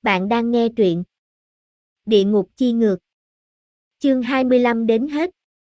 Bạn đang nghe truyện Địa ngục chi ngược. Chương 25 đến hết.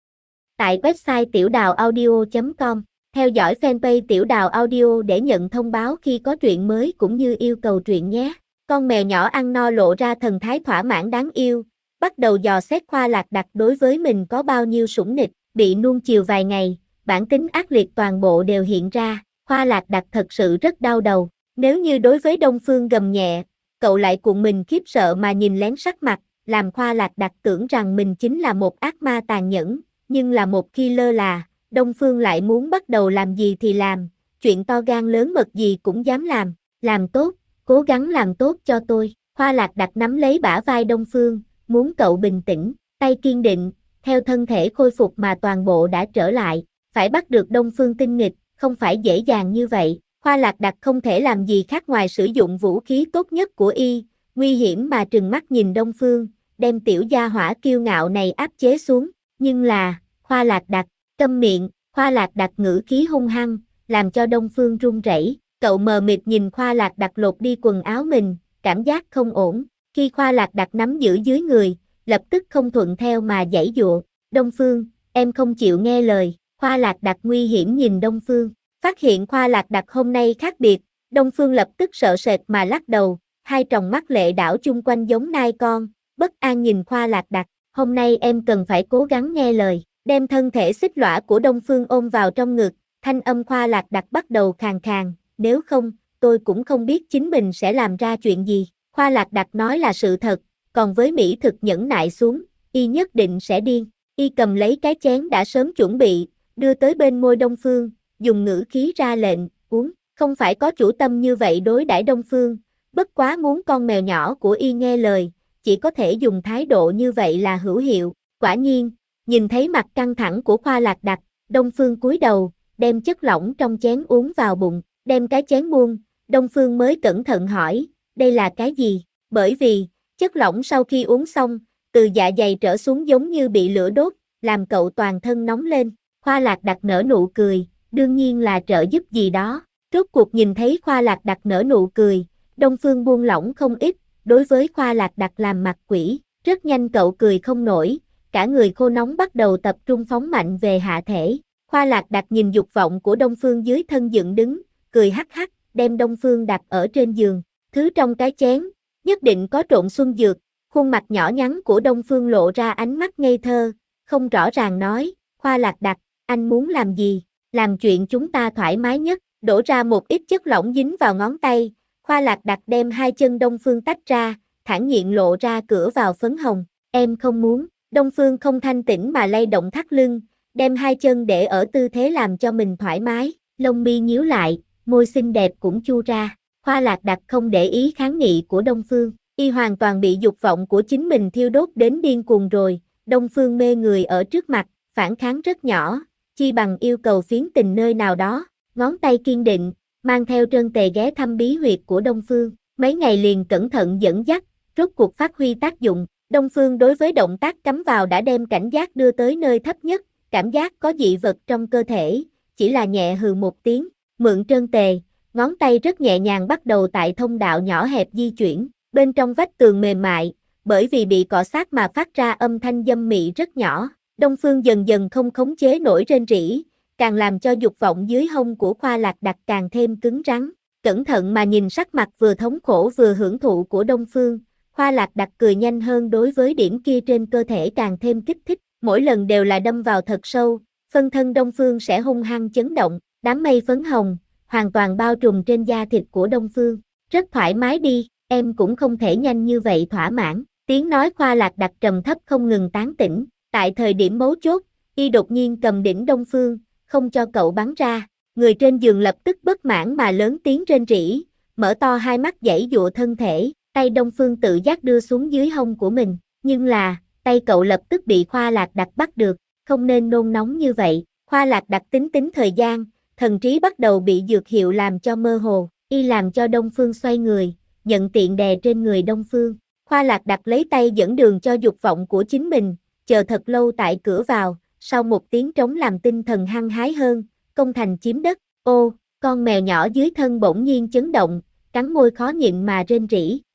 Tại website tiểuđào audio.com. Theo dõi fanpage Tiểu Đào Audio để nhận thông báo khi có truyện mới cũng như yêu cầu truyện nhé. Con mèo nhỏ ăn no lộ ra thần thái thỏa mãn đáng yêu, bắt đầu dò xét Khoa Lạc Đặc đối với mình có bao nhiêu sủng nịch. Bị nuông chiều vài ngày, bản tính ác liệt toàn bộ đều hiện ra. Khoa Lạc Đặc thật sự rất đau đầu. Nếu như đối với Đông Phương gầm nhẹ, cậu lại cuộn mình khiếp sợ mà nhìn lén sắc mặt, làm Khoa Lạc Đặc tưởng rằng mình chính là một ác ma tàn nhẫn, nhưng là một khi lơ là, Đông Phương lại muốn bắt đầu làm gì thì làm, chuyện to gan lớn mật gì cũng dám làm tốt, cố gắng làm tốt cho tôi. Khoa Lạc Đặc nắm lấy bả vai Đông Phương, muốn cậu bình tĩnh, tay kiên định, theo thân thể khôi phục mà toàn bộ đã trở lại, phải bắt được Đông Phương tinh nghịch, không phải dễ dàng như vậy. Khoa Lạc Đặc không thể làm gì khác ngoài sử dụng vũ khí tốt nhất của y, nguy hiểm mà trừng mắt nhìn Đông Phương, đem tiểu gia hỏa kiêu ngạo này áp chế xuống, nhưng là, Khoa Lạc Đặc, câm miệng. Khoa Lạc Đặc ngữ khí hung hăng, làm cho Đông Phương run rẩy. Cậu mờ mịt nhìn Khoa Lạc Đặc lột đi quần áo mình, cảm giác không ổn. Khi Khoa Lạc Đặc nắm giữ dưới người, lập tức không thuận theo mà giãy giụa. Đông Phương, em không chịu nghe lời. Khoa Lạc Đặc nguy hiểm nhìn Đông Phương. Phát hiện Khoa Lạc Đặc hôm nay khác biệt, Đông Phương lập tức sợ sệt mà lắc đầu, hai tròng mắt lệ đảo chung quanh giống nai con, bất an nhìn Khoa Lạc Đặc. Hôm nay em cần phải cố gắng nghe lời. Đem thân thể xích lõa của Đông Phương ôm vào trong ngực, thanh âm Khoa Lạc Đặc bắt đầu khàn khàn, nếu không, tôi cũng không biết chính mình sẽ làm ra chuyện gì. Khoa Lạc Đặc nói là sự thật, còn với mỹ thực nhẫn nại xuống, y nhất định sẽ điên. Y cầm lấy cái chén đã sớm chuẩn bị, đưa tới bên môi Đông Phương, dùng ngữ khí ra lệnh, uống, không phải có chủ tâm như vậy đối đãi Đông Phương, bất quá muốn con mèo nhỏ của y nghe lời, chỉ có thể dùng thái độ như vậy là hữu hiệu. Quả nhiên, nhìn thấy mặt căng thẳng của Khoa Lạc Đặc, Đông Phương cúi đầu, đem chất lỏng trong chén uống vào bụng, đem cái chén buông, Đông Phương mới cẩn thận hỏi, đây là cái gì? Bởi vì, chất lỏng sau khi uống xong, từ dạ dày trở xuống giống như bị lửa đốt, làm cậu toàn thân nóng lên. Khoa Lạc Đặc nở nụ cười, đương nhiên là trợ giúp gì đó. Rốt cuộc nhìn thấy Khoa Lạc Đặc nở nụ cười, Đông Phương buông lỏng không ít, đối với Khoa Lạc Đặc làm mặt quỷ, rất nhanh cậu cười không nổi, cả người khô nóng bắt đầu tập trung phóng mạnh về hạ thể. Khoa Lạc Đặc nhìn dục vọng của Đông Phương dưới thân dựng đứng, cười hắc hắc, đem Đông Phương đặt ở trên giường. Thứ trong cái chén, nhất định có trộn xuân dược. Khuôn mặt nhỏ nhắn của Đông Phương lộ ra ánh mắt ngây thơ, không rõ ràng nói, Khoa Lạc Đặc, anh muốn làm gì? Làm chuyện chúng ta thoải mái nhất. Đổ ra một ít chất lỏng dính vào ngón tay, Khoa Lạc Đặc đem hai chân Đông Phương tách ra, thản nhiên lộ ra cửa vào phấn hồng. Em không muốn. Đông Phương không thanh tĩnh mà lay động thắt lưng, đem hai chân để ở tư thế làm cho mình thoải mái, lông mi nhíu lại, môi xinh đẹp cũng chu ra. Khoa Lạc Đặc không để ý kháng nghị của Đông Phương, y hoàn toàn bị dục vọng của chính mình thiêu đốt đến điên cuồng rồi. Đông Phương mê người ở trước mặt, phản kháng rất nhỏ, chi bằng yêu cầu phiến tình nơi nào đó, ngón tay kiên định, mang theo trân tề ghé thăm bí huyệt của Đông Phương, mấy ngày liền cẩn thận dẫn dắt, rốt cuộc phát huy tác dụng. Đông Phương đối với động tác cắm vào đã đem cảnh giác đưa tới nơi thấp nhất, cảm giác có dị vật trong cơ thể, chỉ là nhẹ hừ một tiếng, mượn trân tề, ngón tay rất nhẹ nhàng bắt đầu tại thông đạo nhỏ hẹp di chuyển, bên trong vách tường mềm mại, bởi vì bị cọ sát mà phát ra âm thanh dâm mị rất nhỏ. Đông Phương dần dần không khống chế nổi rên rỉ, càng làm cho dục vọng dưới hông của Khoa Lạc Đặc càng thêm cứng rắn. Cẩn thận mà nhìn sắc mặt vừa thống khổ vừa hưởng thụ của Đông Phương, Khoa Lạc Đặc cười nhanh hơn, đối với điểm kia trên cơ thể càng thêm kích thích, mỗi lần đều là đâm vào thật sâu, phân thân Đông Phương sẽ hung hăng chấn động, đám mây phấn hồng, hoàn toàn bao trùm trên da thịt của Đông Phương. Rất thoải mái đi, em cũng không thể nhanh như vậy thỏa mãn. Tiếng nói Khoa Lạc Đặc trầm thấp không ngừng tán tỉnh, tại thời điểm mấu chốt, y đột nhiên cầm đỉnh Đông Phương, không cho cậu bắn ra, người trên giường lập tức bất mãn mà lớn tiếng rên rỉ, mở to hai mắt giãy giụa thân thể. Tay Đông Phương tự giác đưa xuống dưới hông của mình, nhưng là, tay cậu lập tức bị Khoa Lạc Đặc bắt được, không nên nôn nóng như vậy. Khoa Lạc Đặc tính thời gian, thần trí bắt đầu bị dược hiệu làm cho mơ hồ, y làm cho Đông Phương xoay người, nhận tiện đè trên người Đông Phương. Khoa Lạc Đặc lấy tay dẫn đường cho dục vọng của chính mình, chờ thật lâu tại cửa vào, sau một tiếng trống làm tinh thần hăng hái hơn, công thành chiếm đất. Ô, con mèo nhỏ dưới thân bỗng nhiên chấn động, cắn môi khó nhịn mà rên rỉ.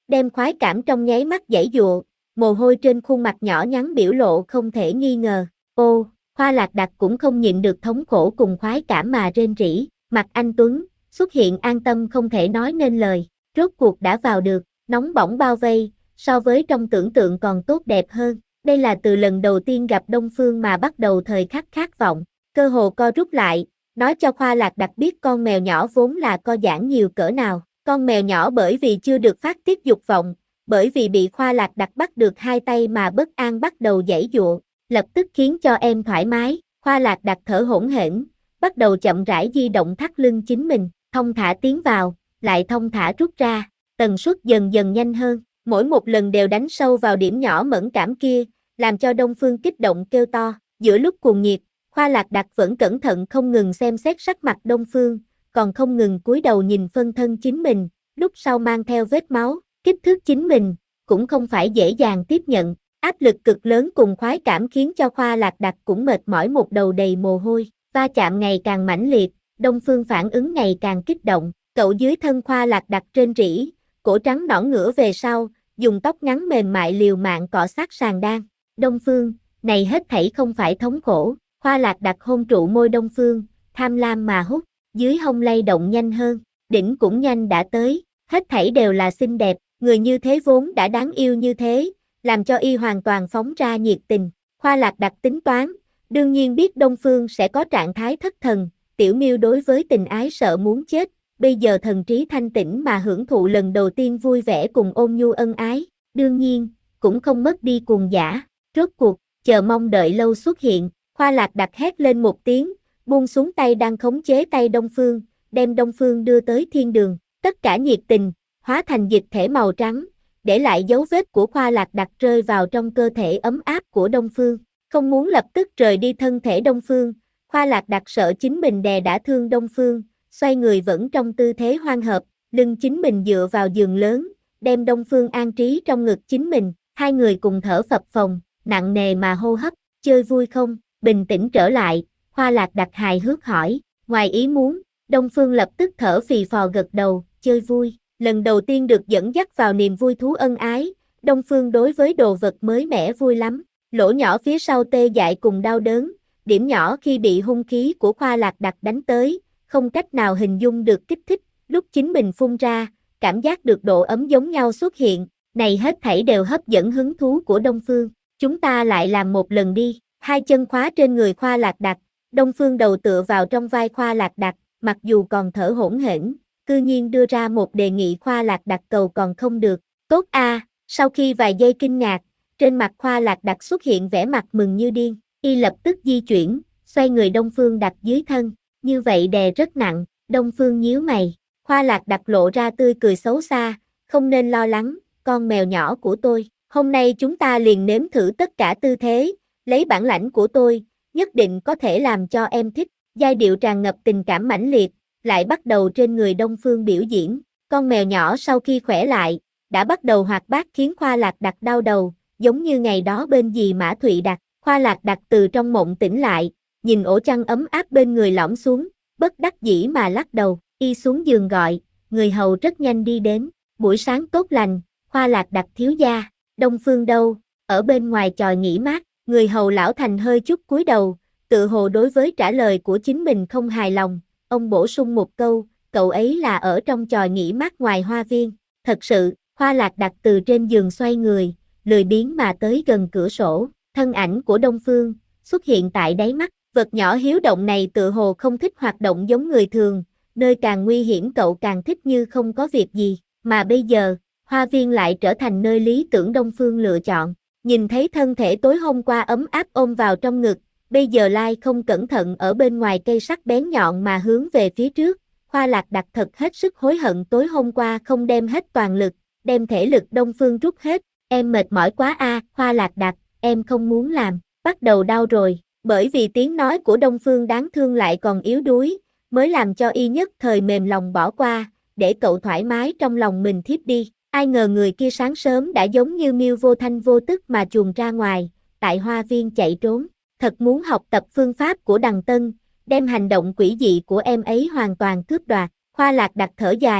đem khoái cảm trong nháy mắt giãy giụa, mồ hôi trên khuôn mặt nhỏ nhắn biểu lộ không thể nghi ngờ. Ô, Khoa Lạc Đặc cũng không nhịn được thống khổ cùng khoái cảm mà rên rỉ, mặt anh Tuấn xuất hiện an tâm không thể nói nên lời, rốt cuộc đã vào được, nóng bỏng bao vây, so với trong tưởng tượng còn tốt đẹp hơn. Đây là từ lần đầu tiên gặp Đông Phương mà bắt đầu thời khắc khát vọng, cơ hồ co rút lại, nói cho Khoa Lạc Đặc biết con mèo nhỏ vốn là co giãn nhiều cỡ nào. Con mèo nhỏ bởi vì chưa được phát tiết dục vọng, bởi vì bị Khoa Lạc Đặc bắt được hai tay mà bất an bắt đầu giãy giụa, lập tức khiến cho em thoải mái. Khoa Lạc Đặc thở hổn hển, bắt đầu chậm rãi di động thắt lưng chính mình, thong thả tiến vào, lại thong thả rút ra, tần suất dần dần nhanh hơn, mỗi một lần đều đánh sâu vào điểm nhỏ mẫn cảm kia, làm cho Đông Phương kích động kêu to. Giữa lúc cuồng nhiệt, Khoa Lạc Đặc vẫn cẩn thận không ngừng xem xét sắc mặt Đông Phương, còn không ngừng cúi đầu nhìn phân thân chính mình, lúc sau mang theo vết máu, kích thước chính mình, cũng không phải dễ dàng tiếp nhận. Áp lực cực lớn cùng khoái cảm khiến cho Khoa Lạc Đặc cũng mệt mỏi, một đầu đầy mồ hôi, va chạm ngày càng mãnh liệt, Đông Phương phản ứng ngày càng kích động, cậu dưới thân Khoa Lạc Đặc rên rỉ, cổ trắng nõn ngửa về sau, dùng tóc ngắn mềm mại liều mạng cọ sát sàn đan. Đông Phương, này hết thảy không phải thống khổ. Khoa Lạc Đặc hôn trụ môi Đông Phương, tham lam mà hút, dưới hông lay động nhanh hơn, đỉnh cũng nhanh đã tới, hết thảy đều là xinh đẹp, người như thế vốn đã đáng yêu như thế, làm cho y hoàn toàn phóng ra nhiệt tình. Khoa Lạc Đặc tính toán, đương nhiên biết Đông Phương sẽ có trạng thái thất thần, tiểu miêu đối với tình ái sợ muốn chết, bây giờ thần trí thanh tĩnh mà hưởng thụ lần đầu tiên vui vẻ cùng ôn nhu ân ái, đương nhiên, cũng không mất đi cuồng dã. Rốt cuộc, chờ mong đợi lâu xuất hiện, Khoa Lạc Đặc hét lên một tiếng, buông xuống tay đang khống chế tay Đông Phương, đem Đông Phương đưa tới thiên đường, tất cả nhiệt tình, hóa thành dịch thể màu trắng, để lại dấu vết của Khoa Lạc Đặc rơi vào trong cơ thể ấm áp của Đông Phương, không muốn lập tức rời đi thân thể Đông Phương, Khoa Lạc Đặc sợ chính mình đè đã thương Đông Phương, xoay người vẫn trong tư thế hoan hợp, lưng chính mình dựa vào giường lớn, đem Đông Phương an trí trong ngực chính mình, hai người cùng thở phập phồng, nặng nề mà hô hấp, chơi vui không? Bình tĩnh trở lại, Khoa Lạc Đặc hài hước hỏi, ngoài ý muốn, Đông Phương lập tức thở phì phò gật đầu, chơi vui, lần đầu tiên được dẫn dắt vào niềm vui thú ân ái, Đông Phương đối với đồ vật mới mẻ vui lắm, lỗ nhỏ phía sau tê dại cùng đau đớn, điểm nhỏ khi bị hung khí của Khoa Lạc Đặc đánh tới, không cách nào hình dung được kích thích, lúc chính mình phun ra, cảm giác được độ ấm giống nhau xuất hiện, này hết thảy đều hấp dẫn hứng thú của Đông Phương, chúng ta lại làm một lần đi. Hai chân khóa trên người Khoa Lạc Đặc, Đông Phương đầu tựa vào trong vai Khoa Lạc Đặc, mặc dù còn thở hổn hển, cư nhiên đưa ra một đề nghị. Khoa Lạc Đặc cầu còn không được, tốt a. Sau khi vài giây kinh ngạc, trên mặt Khoa Lạc Đặc xuất hiện vẻ mặt mừng như điên, y lập tức di chuyển, xoay người Đông Phương đặt dưới thân, như vậy đè rất nặng, Đông Phương nhíu mày, Khoa Lạc Đặc lộ ra tươi cười xấu xa, không nên lo lắng, con mèo nhỏ của tôi, hôm nay chúng ta liền nếm thử tất cả tư thế. Lấy bản lãnh của tôi, nhất định có thể làm cho em thích, giai điệu tràn ngập tình cảm mãnh liệt, lại bắt đầu trên người Đông Phương biểu diễn, con mèo nhỏ sau khi khỏe lại, đã bắt đầu hoạt bát khiến Khoa Lạc Đặc đau đầu, giống như ngày đó bên dì Mã Thụy Đặc, Khoa Lạc Đặc từ trong mộng tỉnh lại, nhìn ổ chăn ấm áp bên người lõm xuống, bất đắc dĩ mà lắc đầu, y xuống giường gọi, người hầu rất nhanh đi đến, buổi sáng tốt lành, Khoa Lạc Đặc thiếu gia, Đông Phương đâu, ở bên ngoài chòi nghỉ mát. Người hầu lão thành hơi chút cúi đầu, tự hồ đối với trả lời của chính mình không hài lòng, ông bổ sung một câu, cậu ấy là ở trong chòi nghỉ mát ngoài hoa viên. Thật sự, Khoa Lạc Đặc từ trên giường xoay người, lười biếng mà tới gần cửa sổ, thân ảnh của Đông Phương xuất hiện tại đáy mắt, vật nhỏ hiếu động này tự hồ không thích hoạt động giống người thường, nơi càng nguy hiểm cậu càng thích như không có việc gì, mà bây giờ, hoa viên lại trở thành nơi lý tưởng Đông Phương lựa chọn. Nhìn thấy thân thể tối hôm qua ấm áp ôm vào trong ngực, bây giờ lai không cẩn thận ở bên ngoài cây sắt bén nhọn mà hướng về phía trước, Khoa Lạc Đặc thật hết sức hối hận tối hôm qua không đem hết toàn lực, đem thể lực Đông Phương rút hết, em mệt mỏi quá a. Khoa Lạc Đặc, em không muốn làm, bắt đầu đau rồi, bởi vì tiếng nói của Đông Phương đáng thương lại còn yếu đuối, mới làm cho y nhất thời mềm lòng bỏ qua, để cậu thoải mái trong lòng mình thiếp đi. Ai ngờ người kia sáng sớm đã giống như miêu vô thanh vô tức mà chuồn ra ngoài, tại hoa viên chạy trốn, thật muốn học tập phương pháp của Đằng Tân, đem hành động quỷ dị của em ấy hoàn toàn cướp đoạt. Khoa Lạc Đặc thở dài,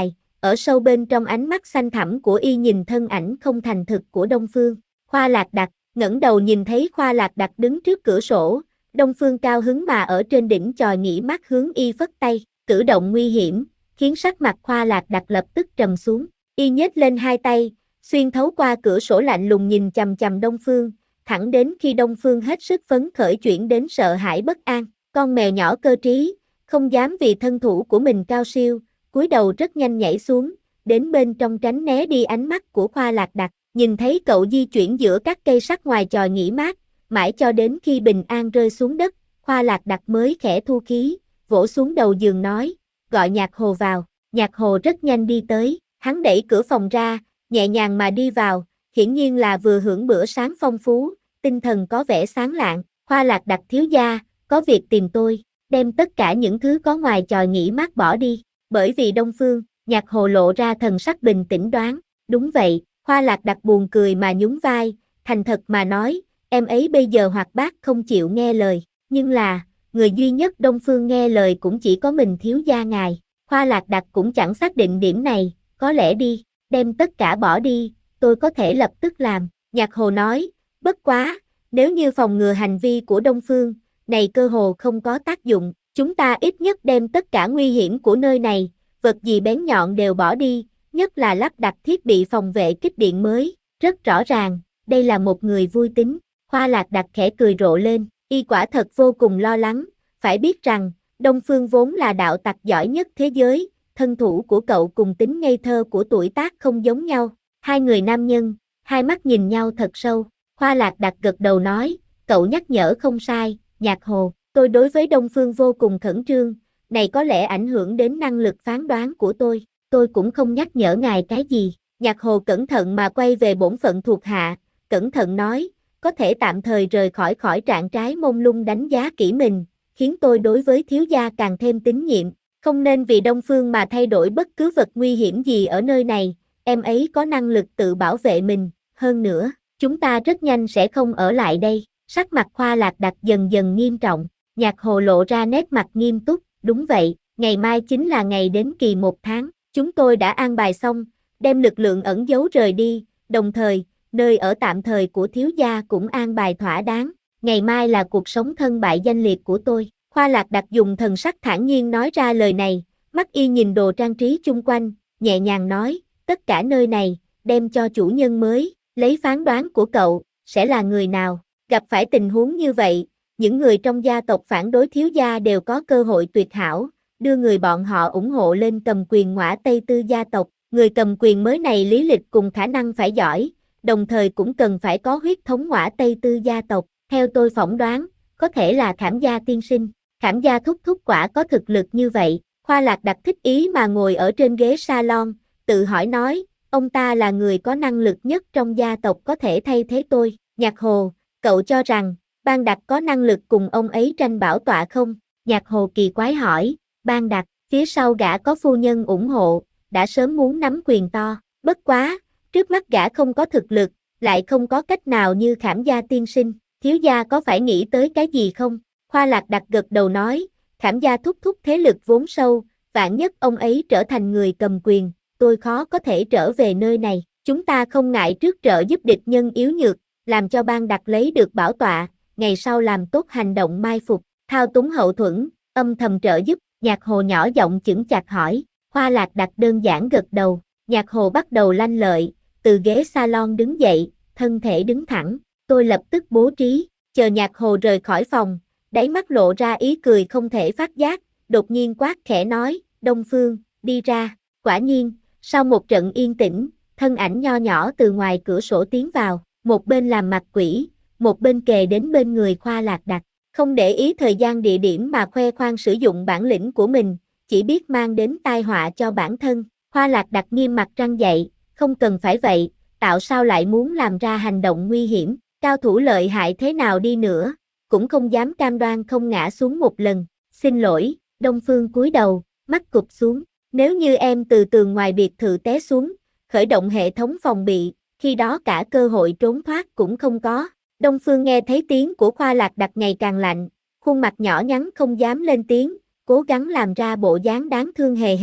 ở sâu bên trong ánh mắt xanh thẳm của y nhìn thân ảnh không thành thực của Đông Phương. Khoa Lạc Đặc, ngẩng đầu nhìn thấy Khoa Lạc Đặc đứng trước cửa sổ, Đông Phương cao hứng mà ở trên đỉnh chòi nghỉ mát hướng y phất tay, cử động nguy hiểm, khiến sắc mặt Khoa Lạc Đặc lập tức trầm xuống. Y nhếch lên hai tay, xuyên thấu qua cửa sổ lạnh lùng nhìn chằm chằm Đông Phương, thẳng đến khi Đông Phương hết sức phấn khởi chuyển đến sợ hãi bất an. Con mèo nhỏ cơ trí, không dám vì thân thủ của mình cao siêu, cúi đầu rất nhanh nhảy xuống, đến bên trong tránh né đi ánh mắt của Khoa Lạc Đặc. Nhìn thấy cậu di chuyển giữa các cây sắt ngoài chòi nghỉ mát, mãi cho đến khi bình an rơi xuống đất, Khoa Lạc Đặc mới khẽ thu khí, vỗ xuống đầu giường nói, gọi Nhạc Hồ vào. Nhạc Hồ rất nhanh đi tới, hắn đẩy cửa phòng ra, nhẹ nhàng mà đi vào, hiển nhiên là vừa hưởng bữa sáng phong phú, tinh thần có vẻ sáng lạng. Khoa Lạc Đặc thiếu gia, có việc tìm tôi, đem tất cả những thứ có ngoài chòi nghỉ mát bỏ đi, bởi vì Đông Phương. Nhạc Hồ lộ ra thần sắc bình tĩnh đoán, đúng vậy. Khoa Lạc Đặc buồn cười mà nhún vai, thành thật mà nói, em ấy bây giờ hoạt bát không chịu nghe lời, nhưng là, người duy nhất Đông Phương nghe lời cũng chỉ có mình thiếu gia ngài. Khoa Lạc Đặc cũng chẳng xác định điểm này, có lẽ đi, đem tất cả bỏ đi, tôi có thể lập tức làm. Nhạc Hồ nói, bất quá, nếu như phòng ngừa hành vi của Đông Phương, này cơ hồ không có tác dụng, chúng ta ít nhất đem tất cả nguy hiểm của nơi này, vật gì bén nhọn đều bỏ đi, nhất là lắp đặt thiết bị phòng vệ kích điện mới, rất rõ ràng, đây là một người vui tính. Khoa Lạc Đặc khẽ cười rộ lên, y quả thật vô cùng lo lắng, phải biết rằng, Đông Phương vốn là đạo tặc giỏi nhất thế giới, thân thủ của cậu cùng tính ngây thơ của tuổi tác không giống nhau. Hai người nam nhân, hai mắt nhìn nhau thật sâu, Khoa Lạc Đặc gật đầu nói, cậu nhắc nhở không sai, Nhạc Hồ, tôi đối với Đông Phương vô cùng khẩn trương, này có lẽ ảnh hưởng đến năng lực phán đoán của tôi cũng không nhắc nhở ngài cái gì. Nhạc Hồ cẩn thận mà quay về bổn phận thuộc hạ, cẩn thận nói, có thể tạm thời rời khỏi trạng trái mông lung đánh giá kỹ mình, khiến tôi đối với thiếu gia càng thêm tín nhiệm, không nên vì Đông Phương mà thay đổi bất cứ vật nguy hiểm gì ở nơi này, em ấy có năng lực tự bảo vệ mình, hơn nữa, chúng ta rất nhanh sẽ không ở lại đây. Sắc mặt Khoa Lạc Đặc dần dần nghiêm trọng, Nhạc Hồ lộ ra nét mặt nghiêm túc, đúng vậy, ngày mai chính là ngày đến kỳ 1 tháng, chúng tôi đã an bài xong, đem lực lượng ẩn giấu rời đi, đồng thời, nơi ở tạm thời của thiếu gia cũng an bài thỏa đáng, ngày mai là cuộc sống thân bại danh liệt của tôi. Khoa Lạc Đặc dùng thần sắc thản nhiên nói ra lời này, mắt y nhìn đồ trang trí chung quanh, nhẹ nhàng nói, tất cả nơi này, đem cho chủ nhân mới, lấy phán đoán của cậu, sẽ là người nào? Gặp phải tình huống như vậy, những người trong gia tộc phản đối thiếu gia đều có cơ hội tuyệt hảo, đưa người bọn họ ủng hộ lên cầm quyền ngõa Tây Tư gia tộc. Người cầm quyền mới này lý lịch cùng khả năng phải giỏi, đồng thời cũng cần phải có huyết thống ngõa Tây Tư gia tộc. Theo tôi phỏng đoán, có thể là Khảm gia tiên sinh. Khảm gia thúc thúc quả có thực lực như vậy. Khoa Lạc Đặc thích ý mà ngồi ở trên ghế salon, tự hỏi nói, ông ta là người có năng lực nhất trong gia tộc có thể thay thế tôi. Nhạc Hồ, cậu cho rằng, Ban Đặc có năng lực cùng ông ấy tranh bảo tọa không? Nhạc Hồ kỳ quái hỏi, Ban Đặc, phía sau gã có phu nhân ủng hộ, đã sớm muốn nắm quyền to, bất quá, trước mắt gã không có thực lực, lại không có cách nào như Khảm gia tiên sinh, thiếu gia có phải nghĩ tới cái gì không? Khoa Lạc Đặc gật đầu nói, Khảm gia thúc thúc thế lực vốn sâu, vạn nhất ông ấy trở thành người cầm quyền, tôi khó có thể trở về nơi này, chúng ta không ngại trước trợ giúp địch nhân yếu nhược, làm cho Ban Đặc lấy được bảo tọa, ngày sau làm tốt hành động mai phục, thao túng hậu thuẫn, âm thầm trợ giúp. Nhạc Hồ nhỏ giọng chững chạc hỏi, Khoa Lạc Đặc đơn giản gật đầu, Nhạc Hồ bắt đầu lanh lợi, từ ghế salon đứng dậy, thân thể đứng thẳng, tôi lập tức bố trí, chờ Nhạc Hồ rời khỏi phòng, đáy mắt lộ ra ý cười không thể phát giác, đột nhiên quát khẽ nói, Đông Phương, đi ra, quả nhiên, sau một trận yên tĩnh, thân ảnh nho nhỏ từ ngoài cửa sổ tiến vào, một bên làm mặt quỷ, một bên kề đến bên người Khoa Lạc Đặc. Không để ý thời gian địa điểm mà khoe khoang sử dụng bản lĩnh của mình, chỉ biết mang đến tai họa cho bản thân. Khoa Lạc Đặc nghiêm mặt răng dậy, không cần phải vậy, tạo sao lại muốn làm ra hành động nguy hiểm, cao thủ lợi hại thế nào đi nữa, cũng không dám cam đoan không ngã xuống một lần. Xin lỗi, Đông Phương cúi đầu, mắt cụp xuống, nếu như em từ tường ngoài biệt thự té xuống, khởi động hệ thống phòng bị, khi đó cả cơ hội trốn thoát cũng không có. Đông Phương nghe thấy tiếng của Khoa Lạc Đặc ngày càng lạnh, khuôn mặt nhỏ nhắn không dám lên tiếng, cố gắng làm ra bộ dáng đáng thương hề hề.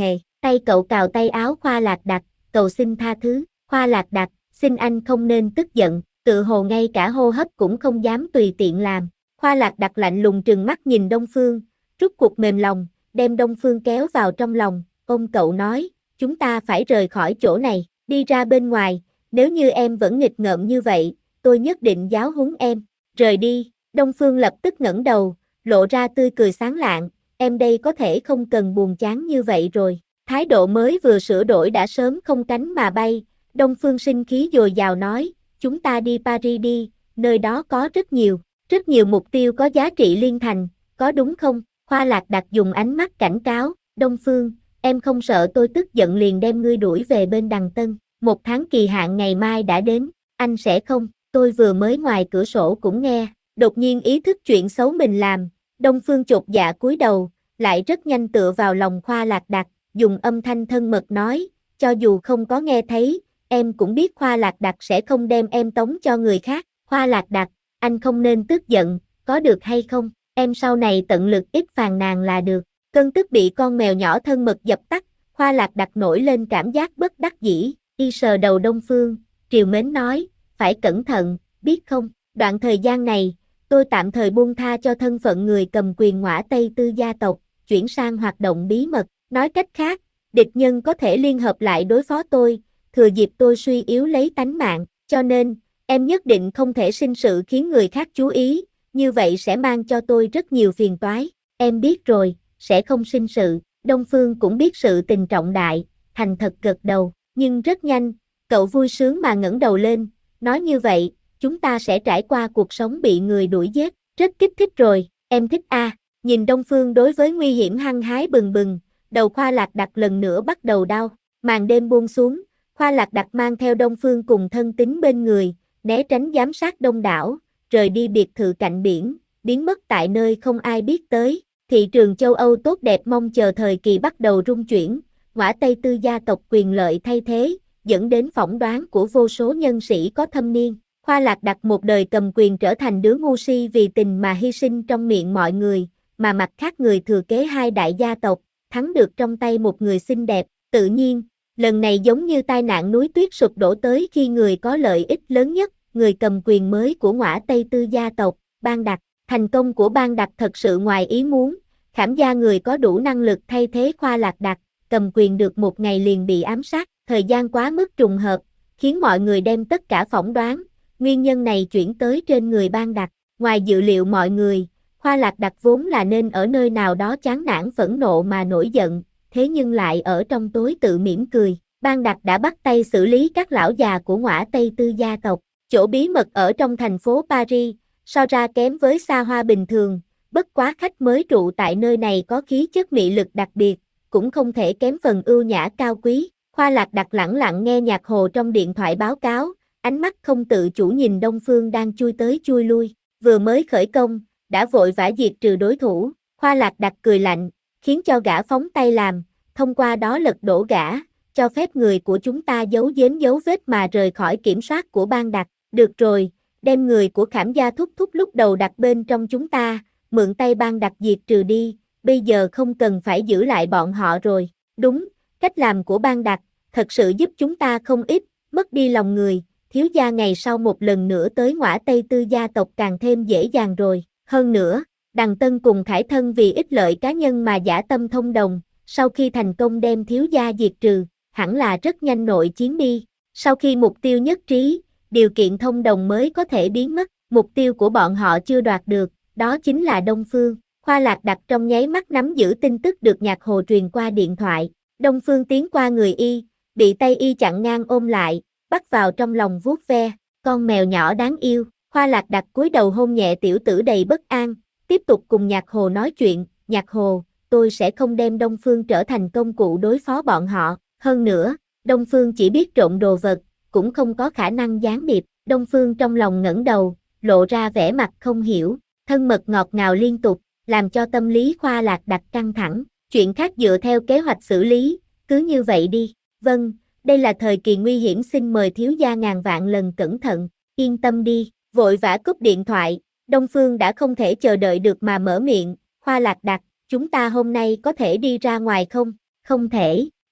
Tay cậu cào tay áo Khoa Lạc Đặc, cầu xin tha thứ. Khoa Lạc Đặc, xin anh không nên tức giận, tự hồ ngay cả hô hấp cũng không dám tùy tiện làm. Khoa Lạc Đặc lạnh lùng trừng mắt nhìn Đông Phương, rút cuộc mềm lòng, đem Đông Phương kéo vào trong lòng, ôm cậu nói, chúng ta phải rời khỏi chỗ này, đi ra bên ngoài, nếu như em vẫn nghịch ngợm như vậy, tôi nhất định giáo huấn em. Rời đi, Đông Phương lập tức ngẩng đầu, lộ ra tươi cười sáng lạng, em đây có thể không cần buồn chán như vậy rồi. Thái độ mới vừa sửa đổi đã sớm không cánh mà bay, Đông Phương sinh khí dồi dào nói, chúng ta đi Paris đi, nơi đó có rất nhiều mục tiêu có giá trị liên thành, có đúng không? Khoa Lạc Đặc dùng ánh mắt cảnh cáo, Đông Phương, em không sợ tôi tức giận liền đem ngươi đuổi về bên Đằng Tân, 1 tháng kỳ hạn ngày mai đã đến, anh sẽ không, tôi vừa mới ngoài cửa sổ cũng nghe, đột nhiên ý thức chuyện xấu mình làm, Đông Phương chột dạ cúi đầu, lại rất nhanh tựa vào lòng Khoa Lạc Đặc, dùng âm thanh thân mật nói, cho dù không có nghe thấy, em cũng biết Khoa Lạc Đặc sẽ không đem em tống cho người khác. Khoa Lạc Đặc, anh không nên tức giận, có được hay không, em sau này tận lực ít phàn nàn là được. Cơn tức bị con mèo nhỏ thân mật dập tắt, Khoa Lạc Đặc nổi lên cảm giác bất đắc dĩ, y sờ đầu Đông Phương, trìu mến nói, phải cẩn thận, biết không, đoạn thời gian này, tôi tạm thời buông tha cho thân phận người cầm quyền Ngõa Tây Tư gia tộc, chuyển sang hoạt động bí mật, nói cách khác, địch nhân có thể liên hợp lại đối phó tôi, thừa dịp tôi suy yếu lấy tánh mạng, cho nên, em nhất định không thể sinh sự khiến người khác chú ý, như vậy sẽ mang cho tôi rất nhiều phiền toái, em biết rồi, sẽ không sinh sự, Đông Phương cũng biết sự tình trọng đại, thành thật gật đầu, nhưng rất nhanh, cậu vui sướng mà ngẩng đầu lên, nói như vậy, chúng ta sẽ trải qua cuộc sống bị người đuổi giết, rất kích thích rồi, em thích a. Nhìn Đông Phương đối với nguy hiểm hăng hái bừng bừng, đầu Khoa Lạc Đặc lần nữa bắt đầu đau, màn đêm buông xuống, Khoa Lạc Đặc mang theo Đông Phương cùng thân tín bên người, né tránh giám sát đông đảo, rời đi biệt thự cạnh biển, biến mất tại nơi không ai biết tới. Thị trường châu Âu tốt đẹp mong chờ thời kỳ bắt đầu rung chuyển, Ngõa Tây Tư gia tộc quyền lợi thay thế, dẫn đến phỏng đoán của vô số nhân sĩ có thâm niên. Khoa Lạc Đặc một đời cầm quyền trở thành đứa ngu si vì tình mà hy sinh trong miệng mọi người, mà mặt khác người thừa kế 2 đại gia tộc, thắng được trong tay một người xinh đẹp, tự nhiên, lần này giống như tai nạn núi tuyết sụp đổ tới khi người có lợi ích lớn nhất, người cầm quyền mới của Ngõa Tây Tư gia tộc, Ban Đặc. Thành công của Ban Đặc thật sự ngoài ý muốn, Khảm gia người có đủ năng lực thay thế Khoa Lạc Đặc, cầm quyền được một ngày liền bị ám sát, thời gian quá mức trùng hợp, khiến mọi người đem tất cả phỏng đoán, nguyên nhân này chuyển tới trên người Ban Đặc, ngoài dự liệu mọi người, Khoa Lạc Đặc vốn là nên ở nơi nào đó chán nản phẫn nộ mà nổi giận, thế nhưng lại ở trong tối tự mỉm cười, Ban Đặc đã bắt tay xử lý các lão già của Ngõa Tây Tư gia tộc, chỗ bí mật ở trong thành phố Paris, so ra kém với xa hoa bình thường, bất quá khách mới trụ tại nơi này có khí chất mị lực đặc biệt, cũng không thể kém phần ưu nhã cao quý. Khoa Lạc Đặc lẳng lặng nghe nhạc hồ trong điện thoại báo cáo, ánh mắt không tự chủ nhìn Đông Phương đang chui tới chui lui, vừa mới khởi công, đã vội vã diệt trừ đối thủ. Khoa Lạc Đặc cười lạnh, khiến cho gã phóng tay làm, thông qua đó lật đổ gã, cho phép người của chúng ta giấu giếm dấu vết mà rời khỏi kiểm soát của Ban Đặc. Được rồi, đem người của Khảm gia thúc thúc lúc đầu đặt bên trong chúng ta, mượn tay Ban Đặc diệt trừ đi, bây giờ không cần phải giữ lại bọn họ rồi. Đúng, cách làm của Ban Đặc, thật sự giúp chúng ta không ít, mất đi lòng người, thiếu gia ngày sau một lần nữa tới Ngõa Tây Tư gia tộc càng thêm dễ dàng rồi. Hơn nữa, Đằng Tân cùng Khải Thân vì ích lợi cá nhân mà dã tâm thông đồng, sau khi thành công đem thiếu gia diệt trừ, hẳn là rất nhanh nội chiến đi. Sau khi mục tiêu nhất trí, điều kiện thông đồng mới có thể biến mất, mục tiêu của bọn họ chưa đoạt được, đó chính là Đông Phương. Khoa Lạc Đặc trong nháy mắt nắm giữ tin tức được nhạc hồ truyền qua điện thoại, Đông Phương tiến qua người y, bị tay y chặn ngang ôm lại, bắt vào trong lòng vuốt ve, con mèo nhỏ đáng yêu. Khoa Lạc Đặc cúi đầu hôn nhẹ tiểu tử đầy bất an, tiếp tục cùng nhạc hồ nói chuyện, nhạc hồ, tôi sẽ không đem Đông Phương trở thành công cụ đối phó bọn họ, hơn nữa, Đông Phương chỉ biết trộn đồ vật, cũng không có khả năng gián điệp. Đông Phương trong lòng ngẩng đầu, lộ ra vẻ mặt không hiểu, thân mật ngọt ngào liên tục, làm cho tâm lý Khoa Lạc Đặc căng thẳng, chuyện khác dựa theo kế hoạch xử lý, cứ như vậy đi. Vâng, đây là thời kỳ nguy hiểm, xin mời thiếu gia ngàn vạn lần cẩn thận, yên tâm đi. Vội vã cúp điện thoại, Đông Phương đã không thể chờ đợi được mà mở miệng, Khoa Lạc Đặc, chúng ta hôm nay có thể đi ra ngoài không? Không thể,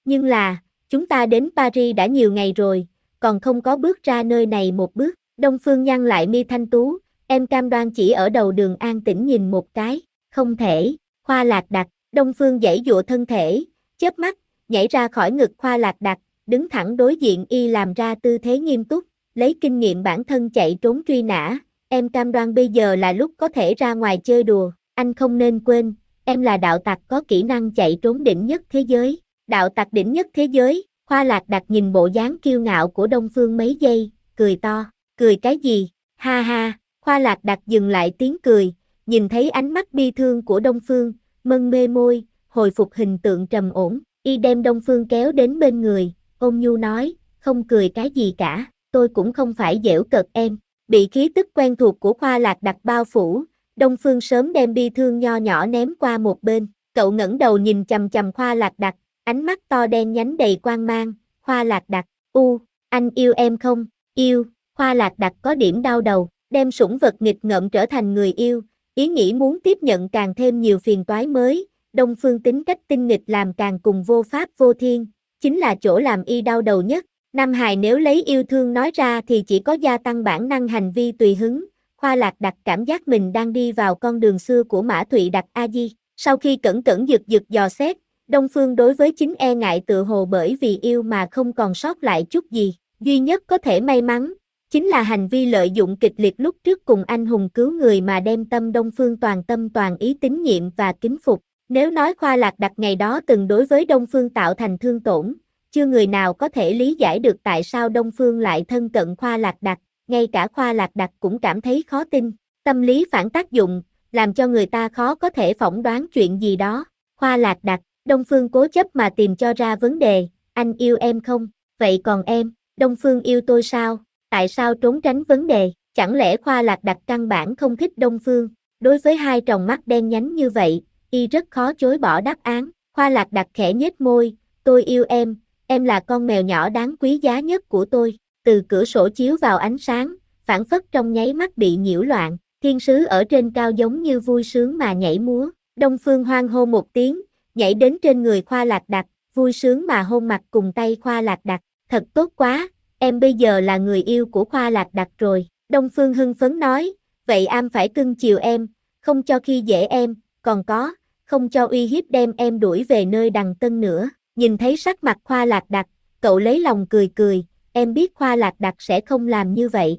Nhưng là, chúng ta đến Paris đã nhiều ngày rồi, còn không có bước ra nơi này một bước. Đông Phương nhăn lại mi thanh tú, em cam đoan chỉ ở đầu đường an tĩnh nhìn một cái. Không thể, Khoa Lạc Đặc. Đông Phương giãy giụa thân thể, chớp mắt, nhảy ra khỏi ngực Khoa Lạc Đặc, đứng thẳng đối diện y làm ra tư thế nghiêm túc, lấy kinh nghiệm bản thân chạy trốn truy nã. Em cam đoan bây giờ là lúc có thể ra ngoài chơi đùa, anh không nên quên, em là đạo tặc có kỹ năng chạy trốn đỉnh nhất thế giới. Đạo tặc đỉnh nhất thế giới, Khoa Lạc Đặc nhìn bộ dáng kiêu ngạo của Đông Phương mấy giây, cười to, cười cái gì, ha ha, Khoa Lạc Đặc dừng lại tiếng cười, nhìn thấy ánh mắt bi thương của Đông Phương, mân mê môi, hồi phục hình tượng trầm ổn, y đem Đông Phương kéo đến bên người, ôn nhu nói, không cười cái gì cả, tôi cũng không phải giễu cợt em. Bị khí tức quen thuộc của Khoa Lạc Đặc bao phủ, Đông Phương sớm đem bi thương nho nhỏ ném qua một bên, cậu ngẩng đầu nhìn chằm chằm Khoa Lạc Đặc, ánh mắt to đen nhánh đầy quang mang, Khoa Lạc Đặc, anh yêu em không? Yêu, Khoa Lạc Đặc có điểm đau đầu, đem sủng vật nghịch ngợm trở thành người yêu, ý nghĩ muốn tiếp nhận càng thêm nhiều phiền toái mới, Đông Phương tính cách tinh nghịch làm càng cùng vô pháp vô thiên, chính là chỗ làm y đau đầu nhất. Nam hài nếu lấy yêu thương nói ra thì chỉ có gia tăng bản năng hành vi tùy hứng. Khoa Lạc Đặc cảm giác mình đang đi vào con đường xưa của Mã Thụy Đặc A Di. Sau khi cẩn cẩn giật giật dò xét, Đông Phương đối với chính e ngại tự hồ bởi vì yêu mà không còn sót lại chút gì. Duy nhất có thể may mắn, chính là hành vi lợi dụng kịch liệt lúc trước cùng anh hùng cứu người mà đem tâm Đông Phương toàn tâm toàn ý tín nhiệm và kính phục. Nếu nói Khoa Lạc Đặc ngày đó từng đối với Đông Phương tạo thành thương tổn, chưa người nào có thể lý giải được tại sao Đông Phương lại thân cận Khoa Lạc Đặc, ngay cả Khoa Lạc Đặc cũng cảm thấy khó tin. Tâm lý phản tác dụng, làm cho người ta khó có thể phỏng đoán chuyện gì đó. Khoa Lạc Đặc, Đông Phương cố chấp mà tìm cho ra vấn đề, anh yêu em không? Vậy còn em, Đông Phương yêu tôi sao? Tại sao trốn tránh vấn đề? Chẳng lẽ Khoa Lạc Đặc căn bản không thích Đông Phương? Đối với hai tròng mắt đen nhánh như vậy, y rất khó chối bỏ đáp án. Khoa Lạc Đặc khẽ nhếch môi, tôi yêu em là con mèo nhỏ đáng quý giá nhất của tôi. Từ cửa sổ chiếu vào ánh sáng, phảng phất trong nháy mắt bị nhiễu loạn, thiên sứ ở trên cao giống như vui sướng mà nhảy múa. Đông Phương hoan hô một tiếng, nhảy đến trên người Khoa Lạc Đặc, vui sướng mà hôn mặt cùng tay Khoa Lạc Đặc. Thật tốt quá, em bây giờ là người yêu của Khoa Lạc Đặc rồi. Đông Phương hưng phấn nói, vậy am phải cưng chiều em, không cho khi dễ em, còn có, không cho uy hiếp đem em đuổi về nơi đằng tân nữa. Nhìn thấy sắc mặt Khoa Lạc Đặc, cậu lấy lòng cười cười, em biết Khoa Lạc Đặc sẽ không làm như vậy.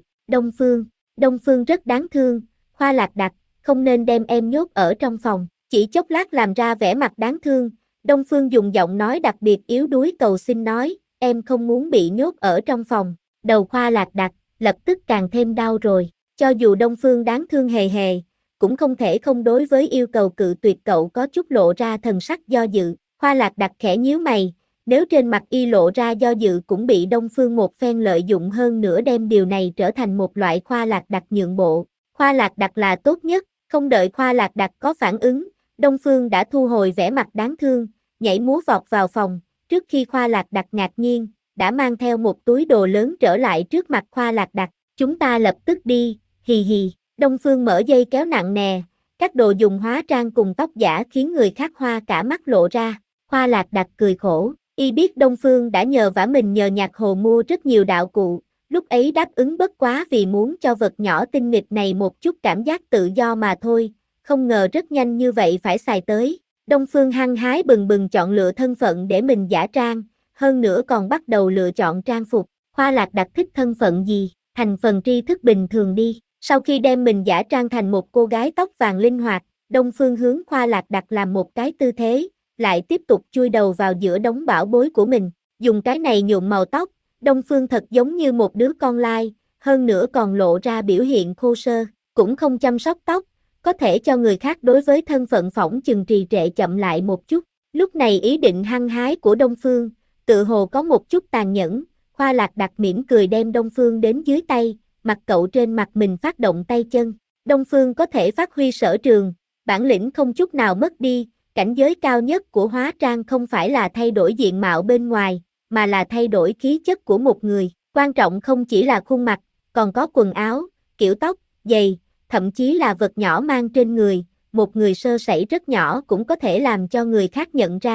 Đông Phương rất đáng thương, Khoa Lạc Đặc, không nên đem em nhốt ở trong phòng. Chỉ chốc lát làm ra vẻ mặt đáng thương, Đông Phương dùng giọng nói đặc biệt yếu đuối cầu xin nói, em không muốn bị nhốt ở trong phòng. Đầu Khoa Lạc Đặc, lập tức càng thêm đau rồi, cho dù Đông Phương đáng thương hề hề, cũng không thể không đối với yêu cầu cự tuyệt cậu có chút lộ ra thần sắc do dự. Khoa Lạc Đặc khẽ nhíu mày, nếu trên mặt y lộ ra do dự cũng bị Đông Phương một phen lợi dụng hơn nữa đem điều này trở thành một loại Khoa Lạc Đặc nhượng bộ. Khoa Lạc Đặc là tốt nhất, không đợi Khoa Lạc Đặc có phản ứng, Đông Phương đã thu hồi vẻ mặt đáng thương, nhảy múa vọt vào phòng, trước khi Khoa Lạc Đặc ngạc nhiên, đã mang theo một túi đồ lớn trở lại trước mặt Khoa Lạc Đặc, chúng ta lập tức đi, hì hì. Đông Phương mở dây kéo nặng nè, các đồ dùng hóa trang cùng tóc giả khiến người khác hoa cả mắt lộ ra. Khoa Lạc Đặc cười khổ, y biết Đông Phương đã nhờ vả mình nhờ nhạc hồ mua rất nhiều đạo cụ, lúc ấy đáp ứng bất quá vì muốn cho vật nhỏ tinh nghịch này một chút cảm giác tự do mà thôi, không ngờ rất nhanh như vậy phải xài tới. Đông Phương hăng hái bừng bừng chọn lựa thân phận để mình giả trang, hơn nữa còn bắt đầu lựa chọn trang phục. Khoa Lạc Đặc thích thân phận gì, thành phần tri thức bình thường đi. Sau khi đem mình giả trang thành một cô gái tóc vàng linh hoạt, Đông Phương hướng Khoa Lạc Đặc làm một cái tư thế, lại tiếp tục chui đầu vào giữa đống bảo bối của mình, dùng cái này nhuộm màu tóc, Đông Phương thật giống như một đứa con lai, hơn nữa còn lộ ra biểu hiện khô sơ, cũng không chăm sóc tóc, có thể cho người khác đối với thân phận phỏng chừng trì trệ chậm lại một chút. Lúc này ý định hăng hái của Đông Phương, tự hồ có một chút tàn nhẫn, Khoa Lạc Đặc mỉm cười đem Đông Phương đến dưới tay, mặt cậu trên mặt mình phát động tay chân. Đông Phương có thể phát huy sở trường, bản lĩnh không chút nào mất đi, cảnh giới cao nhất của hóa trang không phải là thay đổi diện mạo bên ngoài, mà là thay đổi khí chất của một người. Quan trọng không chỉ là khuôn mặt, còn có quần áo, kiểu tóc, giày, thậm chí là vật nhỏ mang trên người, một người sơ sẩy rất nhỏ cũng có thể làm cho người khác nhận ra.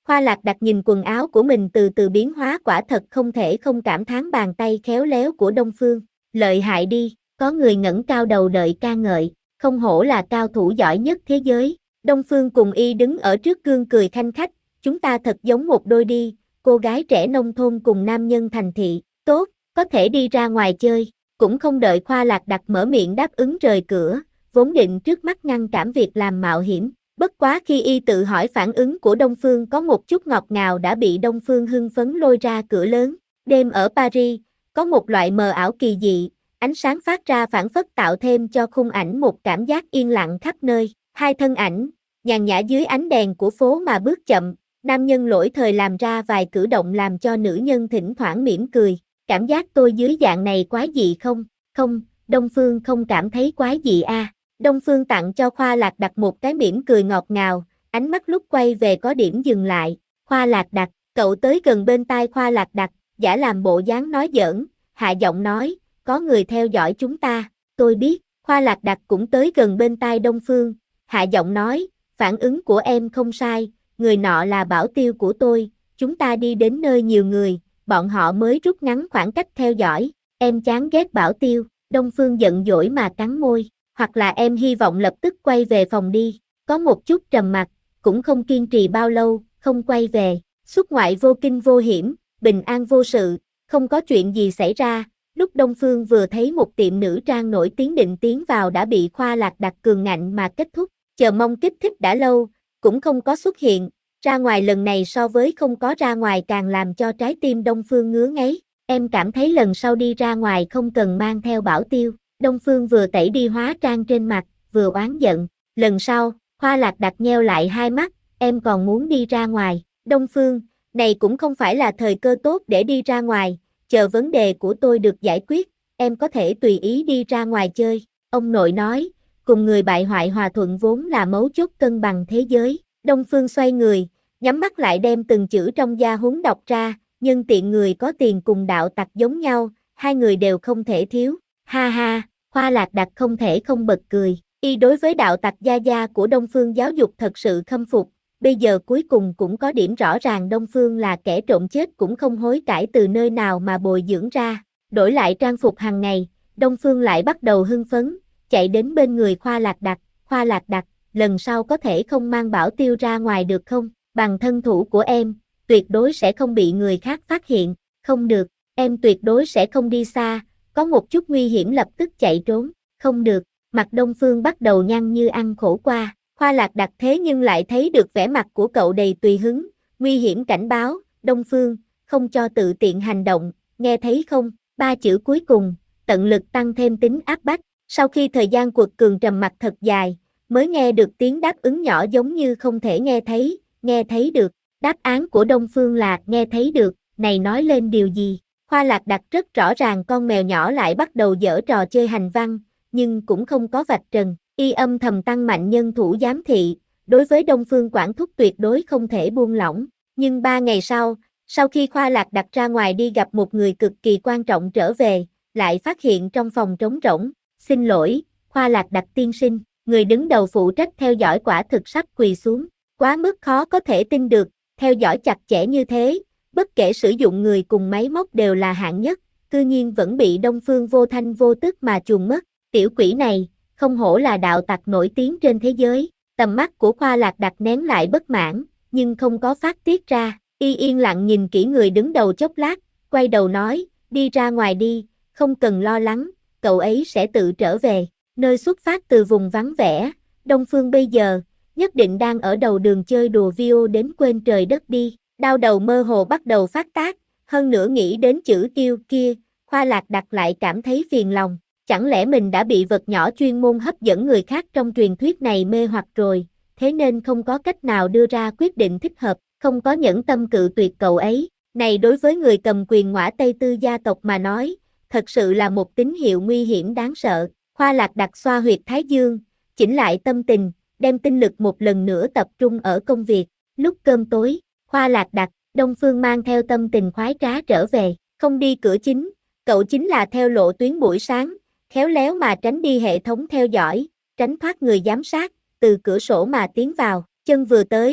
Khoa Lạc Đặc nhìn quần áo của mình từ từ biến hóa, quả thật không thể không cảm thán bàn tay khéo léo của Đông Phương. Lợi hại đi, có người ngẩng cao đầu đợi ca ngợi, không hổ là cao thủ giỏi nhất thế giới. Đông Phương cùng y đứng ở trước gương cười khanh khách, chúng ta thật giống một đôi đi, cô gái trẻ nông thôn cùng nam nhân thành thị, tốt, có thể đi ra ngoài chơi. Cũng không đợi Khoa Lạc Đặc mở miệng đáp ứng rời cửa, vốn định trước mắt ngăn cản việc làm mạo hiểm. Bất quá khi y tự hỏi phản ứng của Đông Phương có một chút ngọt ngào đã bị Đông Phương hưng phấn lôi ra cửa lớn. Đêm ở Paris, có một loại mờ ảo kỳ dị, ánh sáng phát ra phảng phất tạo thêm cho khung ảnh một cảm giác yên lặng khắp nơi. Hai thân ảnh, nhàn nhã dưới ánh đèn của phố mà bước chậm, nam nhân lỗi thời làm ra vài cử động làm cho nữ nhân thỉnh thoảng mỉm cười. Cảm giác tôi dưới dạng này quái dị không? Không, Đông Phương không cảm thấy quái dị a. Đông Phương tặng cho Khoa Lạc Đặc một cái mỉm cười ngọt ngào, ánh mắt lúc quay về có điểm dừng lại. Khoa Lạc Đặc, cậu tới gần bên tai Khoa Lạc Đặc, giả làm bộ dáng nói giỡn, hạ giọng nói, có người theo dõi chúng ta, tôi biết. Khoa Lạc Đặc cũng tới gần bên tai Đông Phương, hạ giọng nói, phản ứng của em không sai, người nọ là bảo tiêu của tôi, chúng ta đi đến nơi nhiều người, bọn họ mới rút ngắn khoảng cách theo dõi. Em chán ghét bảo tiêu. Đông Phương giận dỗi mà cắn môi. Hoặc là em hy vọng lập tức quay về phòng đi. Có một chút trầm mặc, cũng không kiên trì bao lâu, không quay về. Xuất ngoại vô kinh vô hiểm, bình an vô sự, không có chuyện gì xảy ra. Lúc Đông Phương vừa thấy một tiệm nữ trang nổi tiếng định tiến vào đã bị Khoa Lạc Đặc cường ngạnh mà kết thúc. Chờ mong kích thích đã lâu, cũng không có xuất hiện. Ra ngoài lần này so với không có ra ngoài càng làm cho trái tim Đông Phương ngứa ngáy. Em cảm thấy lần sau đi ra ngoài không cần mang theo bảo tiêu. Đông Phương vừa tẩy đi hóa trang trên mặt, vừa oán giận. Lần sau, Khoa Lạc Đặc nheo lại hai mắt, em còn muốn đi ra ngoài. Đông Phương, này cũng không phải là thời cơ tốt để đi ra ngoài, chờ vấn đề của tôi được giải quyết, em có thể tùy ý đi ra ngoài chơi. Ông nội nói, cùng người bại hoại hòa thuận vốn là mấu chốt cân bằng thế giới. Đông Phương xoay người, nhắm mắt lại đem từng chữ trong gia huấn đọc ra, nhân tiện người có tiền cùng đạo tặc giống nhau, hai người đều không thể thiếu. Ha ha, Khoa Lạc Đặc không thể không bật cười. Y đối với đạo tặc gia gia của Đông Phương giáo dục thật sự khâm phục, bây giờ cuối cùng cũng có điểm rõ ràng Đông Phương là kẻ trộm chết cũng không hối cải từ nơi nào mà bồi dưỡng ra. Đổi lại trang phục hàng ngày, Đông Phương lại bắt đầu hưng phấn, chạy đến bên người Khoa Lạc Đặc. Khoa Lạc Đặc, lần sau có thể không mang bảo tiêu ra ngoài được không? Bằng thân thủ của em, tuyệt đối sẽ không bị người khác phát hiện. Không được, em tuyệt đối sẽ không đi xa, có một chút nguy hiểm lập tức chạy trốn. Không được, mặt Đông Phương bắt đầu nhăn như ăn khổ qua. Khoa Lạc Đặc thế nhưng lại thấy được vẻ mặt của cậu đầy tùy hứng, nguy hiểm cảnh báo, Đông Phương, không cho tự tiện hành động, nghe thấy không? Ba chữ cuối cùng, tận lực tăng thêm tính áp bách. Sau khi thời gian quật cường trầm mặc thật dài, mới nghe được tiếng đáp ứng nhỏ giống như không thể nghe thấy được. Đáp án của Đông Phương là nghe thấy được, này nói lên điều gì? Khoa Lạc Đặc rất rõ ràng con mèo nhỏ lại bắt đầu giở trò chơi hành văn, nhưng cũng không có vạch trần. Y âm thầm tăng mạnh nhân thủ giám thị, đối với Đông Phương quản thúc tuyệt đối không thể buông lỏng. Nhưng 3 ngày sau khi Khoa Lạc Đặc ra ngoài đi gặp một người cực kỳ quan trọng trở về, lại phát hiện trong phòng trống rỗng. Xin lỗi, Khoa Lạc Đặc tiên sinh, người đứng đầu phụ trách theo dõi quả thực sắp quỳ xuống. Quá mức khó có thể tin được, theo dõi chặt chẽ như thế, bất kể sử dụng người cùng máy móc đều là hạng nhất, cư nhiên vẫn bị Đông Phương vô thanh vô tức mà chuồn mất. Tiểu quỷ này, không hổ là đạo tặc nổi tiếng trên thế giới. Tầm mắt của Khoa Lạc Đặc nén lại bất mãn, nhưng không có phát tiết ra. Y yên lặng nhìn kỹ người đứng đầu chốc lát, quay đầu nói, đi ra ngoài đi, không cần lo lắng, cậu ấy sẽ tự trở về. Nơi xuất phát từ vùng vắng vẻ, Đông Phương bây giờ, nhất định đang ở đầu đường chơi đùa Vio đến quên trời đất đi. Đau đầu mơ hồ bắt đầu phát tác, hơn nữa nghĩ đến chữ yêu kia, Khoa Lạc Đặc lại cảm thấy phiền lòng. Chẳng lẽ mình đã bị vật nhỏ chuyên môn hấp dẫn người khác trong truyền thuyết này mê hoặc rồi, thế nên không có cách nào đưa ra quyết định thích hợp, không có nhẫn tâm cự tuyệt cậu ấy. Này đối với người cầm quyền Ngõa Tây Tư gia tộc mà nói, thật sự là một tín hiệu nguy hiểm đáng sợ. Khoa Lạc Đặc xoa huyệt thái dương, chỉnh lại tâm tình, đem tinh lực một lần nữa tập trung ở công việc. Lúc cơm tối, Khoa Lạc Đặc, Đông Phương mang theo tâm tình khoái trá trở về, không đi cửa chính, cậu chính là theo lộ tuyến buổi sáng, khéo léo mà tránh đi hệ thống theo dõi, tránh thoát người giám sát, từ cửa sổ mà tiến vào, chân vừa tới,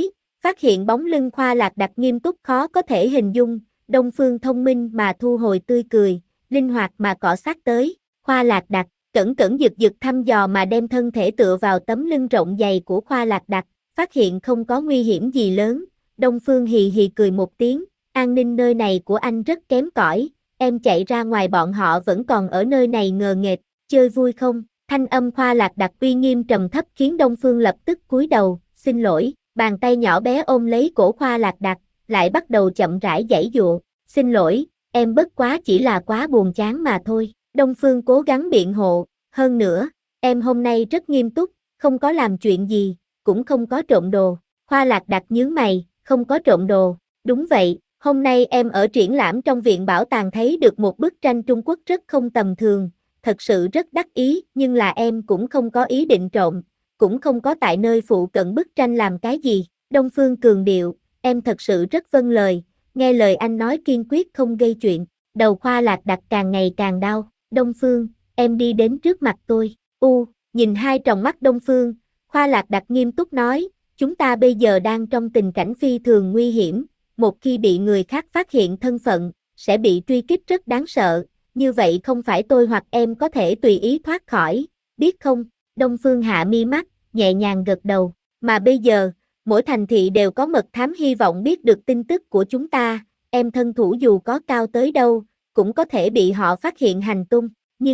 Phát hiện bóng lưng Khoa Lạc Đặc nghiêm túc khó có thể hình dung, Đông Phương thông minh mà thu hồi tươi cười, linh hoạt mà cọ sát tới, Khoa Lạc Đặc, cẩn cẩn giật giật thăm dò mà đem thân thể tựa vào tấm lưng rộng dày của Khoa Lạc Đặc, phát hiện không có nguy hiểm gì lớn, Đông Phương hì hì cười một tiếng, an ninh nơi này của anh rất kém cỏi, em chạy ra ngoài bọn họ vẫn còn ở nơi này ngờ nghệch, chơi vui không? Thanh âm Khoa Lạc Đặc uy nghiêm trầm thấp khiến Đông Phương lập tức cúi đầu, xin lỗi, bàn tay nhỏ bé ôm lấy cổ Khoa Lạc Đặc, lại bắt đầu chậm rãi giãy giụa, xin lỗi, em bất quá chỉ là quá buồn chán mà thôi, Đông Phương cố gắng biện hộ, hơn nữa, em hôm nay rất nghiêm túc, không có làm chuyện gì, cũng không có trộm đồ, Khoa Lạc Đặc nhướng mày, không có trộm đồ, đúng vậy, hôm nay em ở triển lãm trong viện bảo tàng thấy được một bức tranh Trung Quốc rất không tầm thường, thật sự rất đắc ý, nhưng là em cũng không có ý định trộm, cũng không có tại nơi phụ cận bức tranh làm cái gì, Đông Phương cường điệu, em thật sự rất vâng lời, nghe lời anh nói kiên quyết không gây chuyện, đầu Khoa Lạc Đặc càng ngày càng đau, Đông Phương, em đi đến trước mặt tôi, nhìn hai tròng mắt Đông Phương, Khoa Lạc Đặc nghiêm túc nói, chúng ta bây giờ đang trong tình cảnh phi thường nguy hiểm, một khi bị người khác phát hiện thân phận, sẽ bị truy kích rất đáng sợ, như vậy không phải tôi hoặc em có thể tùy ý thoát khỏi, biết không? Đông Phương hạ mi mắt, nhẹ nhàng gật đầu, mà bây giờ, mỗi thành thị đều có mật thám hy vọng biết được tin tức của chúng ta, em thân thủ dù có cao tới đâu, cũng có thể bị họ phát hiện hành tung,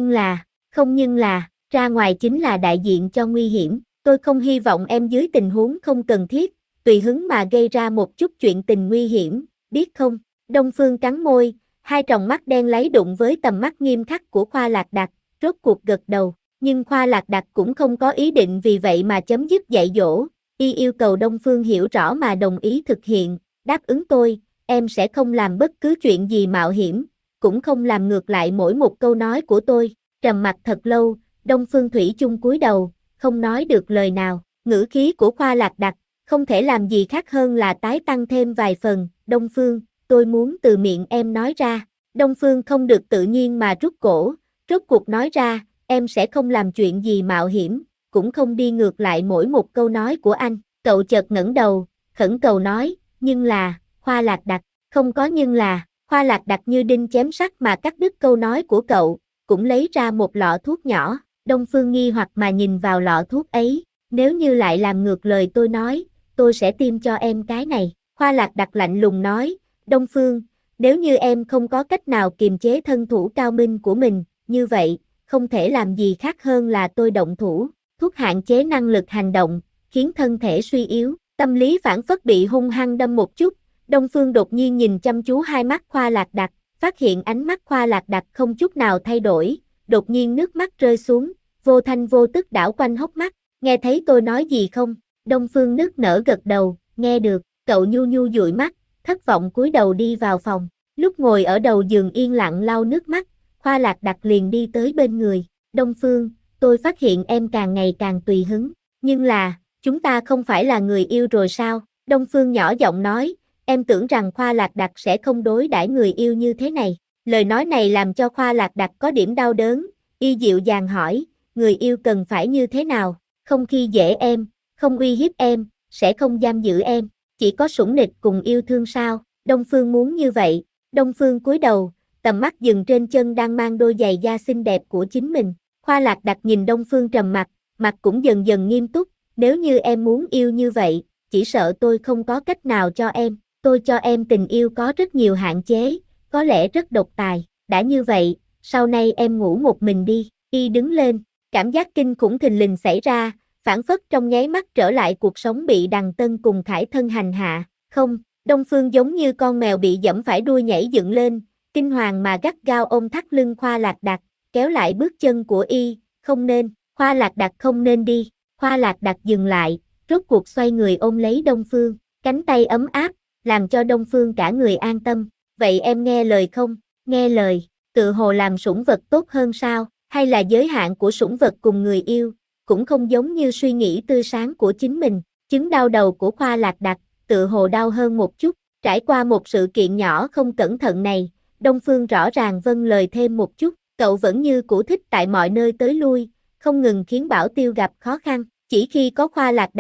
nhưng là, ra ngoài chính là đại diện cho nguy hiểm, tôi không hy vọng em dưới tình huống không cần thiết, tùy hứng mà gây ra một chút chuyện tình nguy hiểm, biết không? Đông Phương cắn môi, hai tròng mắt đen láy đụng với tầm mắt nghiêm khắc của Khoa Lạc Đặc, rốt cuộc gật đầu, nhưng Khoa Lạc Đặc cũng không có ý định vì vậy mà chấm dứt dạy dỗ, y yêu cầu Đông Phương hiểu rõ mà đồng ý thực hiện, đáp ứng tôi, em sẽ không làm bất cứ chuyện gì mạo hiểm, cũng không làm ngược lại mỗi một câu nói của tôi, trầm mặc thật lâu, Đông Phương thủy chung cúi đầu, không nói được lời nào, ngữ khí của Khoa Lạc Đặc, không thể làm gì khác hơn là tái tăng thêm vài phần, Đông Phương, tôi muốn từ miệng em nói ra, Đông Phương không được tự nhiên mà rút cổ, rốt cuộc nói ra, em sẽ không làm chuyện gì mạo hiểm, cũng không đi ngược lại mỗi một câu nói của anh, cậu chợt ngẩng đầu, khẩn cầu nói, nhưng là, Khoa Lạc Đặc, không có nhưng là, Khoa Lạc Đặc như đinh chém sắt mà cắt đứt câu nói của cậu, cũng lấy ra một lọ thuốc nhỏ, Đông Phương nghi hoặc mà nhìn vào lọ thuốc ấy, nếu như lại làm ngược lời tôi nói, tôi sẽ tiêm cho em cái này, Khoa Lạc Đặc lạnh lùng nói, Đông Phương, nếu như em không có cách nào kiềm chế thân thủ cao minh của mình, như vậy, không thể làm gì khác hơn là tôi động thủ, thuốc hạn chế năng lực hành động, khiến thân thể suy yếu, tâm lý phản phất bị hung hăng đâm một chút, Đông Phương đột nhiên nhìn chăm chú hai mắt Khoa Lạc Đặc, phát hiện ánh mắt Khoa Lạc Đặc không chút nào thay đổi, đột nhiên nước mắt rơi xuống, vô thanh vô tức đảo quanh hốc mắt, nghe thấy tôi nói gì không? Đông Phương nức nở gật đầu, nghe được, cậu nhu nhu dụi mắt, thất vọng cúi đầu đi vào phòng, lúc ngồi ở đầu giường yên lặng lau nước mắt, Khoa Lạc Đặc liền đi tới bên người, Đông Phương, tôi phát hiện em càng ngày càng tùy hứng, nhưng là, chúng ta không phải là người yêu rồi sao? Đông Phương nhỏ giọng nói, em tưởng rằng Khoa Lạc Đặc sẽ không đối đãi người yêu như thế này, lời nói này làm cho Khoa Lạc Đặc có điểm đau đớn, y dịu dàng hỏi, người yêu cần phải như thế nào, không khi dễ em, không uy hiếp em, sẽ không giam giữ em, chỉ có sủng nịch cùng yêu thương sao, Đông Phương muốn như vậy, Đông Phương cúi đầu, tầm mắt dừng trên chân đang mang đôi giày da xinh đẹp của chính mình, Khoa Lạc Đặc nhìn Đông Phương trầm mặt, mặt cũng dần dần nghiêm túc, nếu như em muốn yêu như vậy, chỉ sợ tôi không có cách nào cho em, tôi cho em tình yêu có rất nhiều hạn chế, có lẽ rất độc tài, đã như vậy, sau này em ngủ một mình đi, y đứng lên, cảm giác kinh khủng thình lình xảy ra, phản phất trong nháy mắt trở lại cuộc sống bị Đằng Tân cùng Khải Thân hành hạ, không, Đông Phương giống như con mèo bị giẫm phải đuôi nhảy dựng lên, kinh hoàng mà gắt gao ôm thắt lưng Khoa Lạc Đặc, kéo lại bước chân của y, không nên, Khoa Lạc Đặc không nên đi, Khoa Lạc Đặc dừng lại, rốt cuộc xoay người ôm lấy Đông Phương, cánh tay ấm áp, làm cho Đông Phương cả người an tâm, vậy em nghe lời không, nghe lời, tự hồ làm sủng vật tốt hơn sao, hay là giới hạn của sủng vật cùng người yêu, cũng không giống như suy nghĩ tươi sáng của chính mình, chứng đau đầu của Khoa Lạc Đặc, tự hồ đau hơn một chút, trải qua một sự kiện nhỏ không cẩn thận này, Đông Phương rõ ràng vâng lời thêm một chút, cậu vẫn như cũ thích tại mọi nơi tới lui, không ngừng khiến Bảo Tiêu gặp khó khăn, chỉ khi có Khoa Lạc Đặc,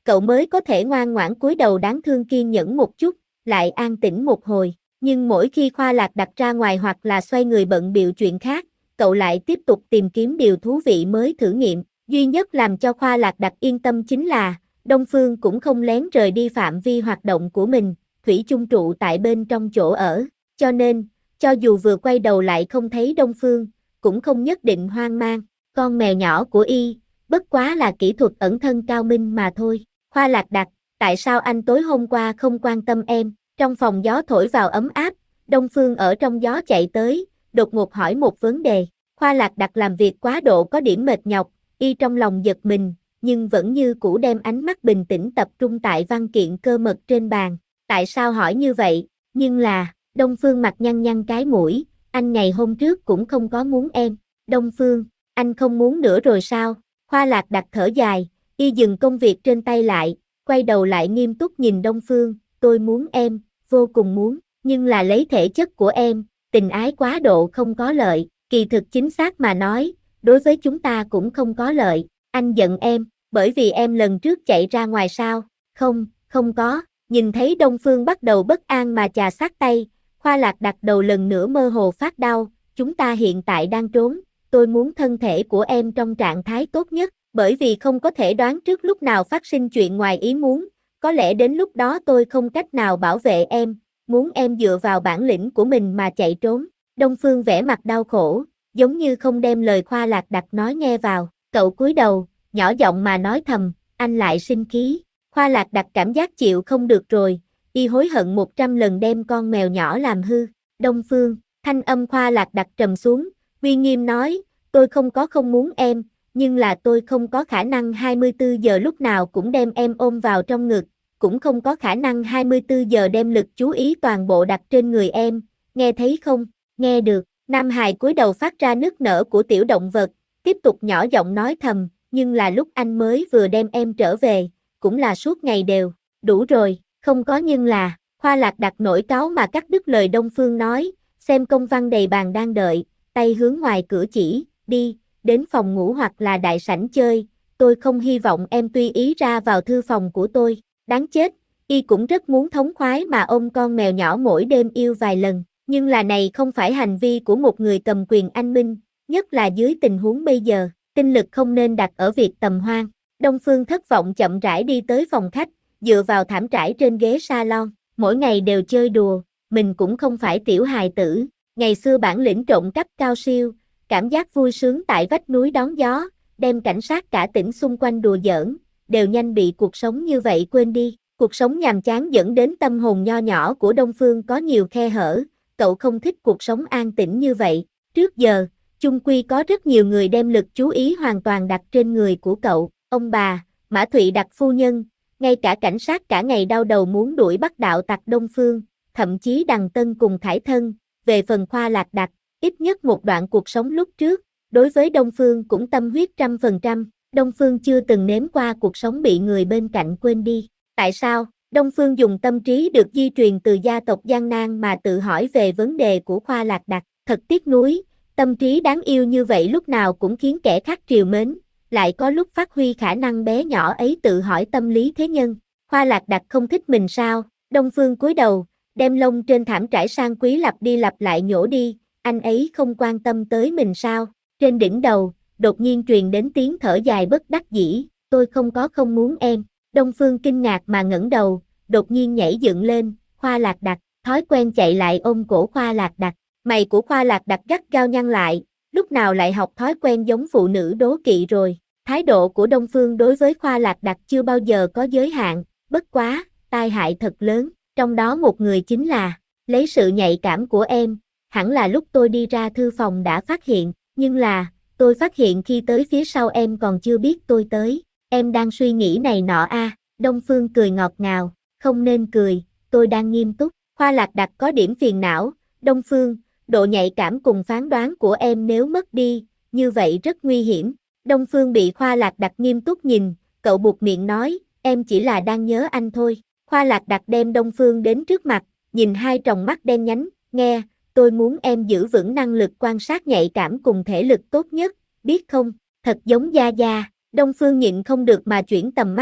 cậu mới có thể ngoan ngoãn cúi đầu đáng thương kiên nhẫn một chút, lại an tĩnh một hồi. Nhưng mỗi khi Khoa Lạc đặt ra ngoài hoặc là xoay người bận bịu chuyện khác, cậu lại tiếp tục tìm kiếm điều thú vị mới thử nghiệm. Duy nhất làm cho Khoa Lạc đặt yên tâm chính là, Đông Phương cũng không lén rời đi phạm vi hoạt động của mình, thủy chung trụ tại bên trong chỗ ở. Cho nên, cho dù vừa quay đầu lại không thấy Đông Phương, cũng không nhất định hoang mang. Con mèo nhỏ của y, bất quá là kỹ thuật ẩn thân cao minh mà thôi. Khoa Lạc đặt, tại sao anh tối hôm qua không quan tâm em? Trong phòng gió thổi vào ấm áp, Đông Phương ở trong gió chạy tới, đột ngột hỏi một vấn đề. Khoa Lạc đặt làm việc quá độ có điểm mệt nhọc, y trong lòng giật mình, nhưng vẫn như cũ đem ánh mắt bình tĩnh tập trung tại văn kiện cơ mật trên bàn. Tại sao hỏi như vậy? Nhưng là, Đông Phương mặt nhăn nhăn cái mũi, anh ngày hôm trước cũng không có muốn em. Đông Phương, anh không muốn nữa rồi sao? Khoa Lạc đặt thở dài, y dừng công việc trên tay lại, quay đầu lại nghiêm túc nhìn Đông Phương, tôi muốn em, vô cùng muốn, nhưng là lấy thể chất của em, tình ái quá độ không có lợi, kỳ thực chính xác mà nói, đối với chúng ta cũng không có lợi. Anh giận em, bởi vì em lần trước chạy ra ngoài sao? Không, không có. Nhìn thấy Đông Phương bắt đầu bất an mà chà sát tay, Khoa Lạc đặt đầu lần nữa mơ hồ phát đau, chúng ta hiện tại đang trốn, tôi muốn thân thể của em trong trạng thái tốt nhất, bởi vì không có thể đoán trước lúc nào phát sinh chuyện ngoài ý muốn, có lẽ đến lúc đó tôi không cách nào bảo vệ em, muốn em dựa vào bản lĩnh của mình mà chạy trốn. Đông Phương vẻ mặt đau khổ, giống như không đem lời Khoa Lạc đặt nói nghe vào, cậu cúi đầu, nhỏ giọng mà nói thầm, anh lại sinh khí. Khoa Lạc đặt cảm giác chịu không được rồi, y hối hận 100 lần đem con mèo nhỏ làm hư. Đông Phương, thanh âm Khoa Lạc đặt trầm xuống, uy nghiêm nói, tôi không muốn em, nhưng là tôi không có khả năng 24 giờ lúc nào cũng đem em ôm vào trong ngực, cũng không có khả năng 24 giờ đem lực chú ý toàn bộ đặt trên người em, nghe thấy không? Nghe được, Nam Hài cúi đầu phát ra nức nở của tiểu động vật, tiếp tục nhỏ giọng nói thầm, nhưng là lúc anh mới vừa đem em trở về, cũng là suốt ngày đều, đủ rồi, không có nhưng là, Khoa Lạc đặt nổi cáu mà cắt đứt lời Đông Phương nói, xem công văn đầy bàn đang đợi, tay hướng ngoài cửa chỉ, đi, đến phòng ngủ hoặc là đại sảnh chơi, tôi không hy vọng em tùy ý ra vào thư phòng của tôi, đáng chết, y cũng rất muốn thống khoái mà ôm con mèo nhỏ mỗi đêm yêu vài lần, nhưng là này không phải hành vi của một người cầm quyền anh minh, nhất là dưới tình huống bây giờ, tinh lực không nên đặt ở việc tầm hoan. Đông Phương thất vọng chậm rãi đi tới phòng khách, dựa vào thảm trải trên ghế salon, mỗi ngày đều chơi đùa, mình cũng không phải tiểu hài tử, ngày xưa bản lĩnh trộm cắp cao siêu, cảm giác vui sướng tại vách núi đón gió, đem cảnh sát cả tỉnh xung quanh đùa giỡn, đều nhanh bị cuộc sống như vậy quên đi. Cuộc sống nhàm chán dẫn đến tâm hồn nho nhỏ của Đông Phương có nhiều khe hở, cậu không thích cuộc sống an tĩnh như vậy. Trước giờ, chung quy có rất nhiều người đem lực chú ý hoàn toàn đặt trên người của cậu, ông bà, Mã Thụy Đặc phu nhân, ngay cả cảnh sát cả ngày đau đầu muốn đuổi bắt đạo tặc Đông Phương, thậm chí Đằng Tân cùng Khải Thân, về phần Khoa Lạc Đặc, ít nhất một đoạn cuộc sống lúc trước, đối với Đông Phương cũng tâm huyết 100%, Đông Phương chưa từng nếm qua cuộc sống bị người bên cạnh quên đi. Tại sao? Đông Phương dùng tâm trí được di truyền từ gia tộc Giang Nam mà tự hỏi về vấn đề của Khoa Lạc Đặc, thật tiếc nuối, tâm trí đáng yêu như vậy lúc nào cũng khiến kẻ khác trìu mến, lại có lúc phát huy khả năng bé nhỏ ấy tự hỏi tâm lý thế nhân. Khoa Lạc Đặc không thích mình sao? Đông Phương cúi đầu, đem lông trên thảm trải sang quý lặp đi lặp lại nhổ đi, anh ấy không quan tâm tới mình sao? Trên đỉnh đầu, đột nhiên truyền đến tiếng thở dài bất đắc dĩ, tôi không muốn em. Đông Phương kinh ngạc mà ngẩng đầu, đột nhiên nhảy dựng lên, Khoa Lạc Đặc, thói quen chạy lại ôm cổ Khoa Lạc Đặc, mày của Khoa Lạc Đặc gắt gao nhăn lại, lúc nào lại học thói quen giống phụ nữ đố kỵ rồi. Thái độ của Đông Phương đối với Khoa Lạc Đặc chưa bao giờ có giới hạn, bất quá, tai hại thật lớn, trong đó một người chính là, lấy sự nhạy cảm của em, hẳn là lúc tôi đi ra thư phòng đã phát hiện, nhưng là, tôi phát hiện khi tới phía sau em còn chưa biết tôi tới, em đang suy nghĩ này nọ a. Đông Phương cười ngọt ngào, không nên cười, tôi đang nghiêm túc. Khoa Lạc Đặc có điểm phiền não, Đông Phương, độ nhạy cảm cùng phán đoán của em nếu mất đi, như vậy rất nguy hiểm. Đông Phương bị Khoa Lạc Đặc nghiêm túc nhìn, cậu buột miệng nói, em chỉ là đang nhớ anh thôi. Khoa Lạc Đặc đem Đông Phương đến trước mặt, nhìn hai tròng mắt đen nhánh, nghe, tôi muốn em giữ vững năng lực quan sát nhạy cảm cùng thể lực tốt nhất, biết không, thật giống Gia Gia. Đông Phương nhịn không được mà chuyển tầm mắt,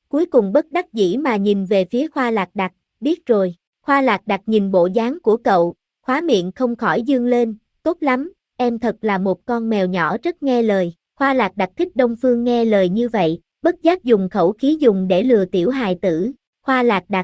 cuối cùng bất đắc dĩ mà nhìn về phía Khoa Lạc Đặc, biết rồi. Khoa Lạc Đặc nhìn bộ dáng của cậu, khóe miệng không khỏi dương lên, tốt lắm, em thật là một con mèo nhỏ rất nghe lời. Khoa Lạc Đặc thích Đông Phương nghe lời như vậy, bất giác dùng khẩu khí dùng để lừa tiểu hài tử. Khoa Lạc Đặc,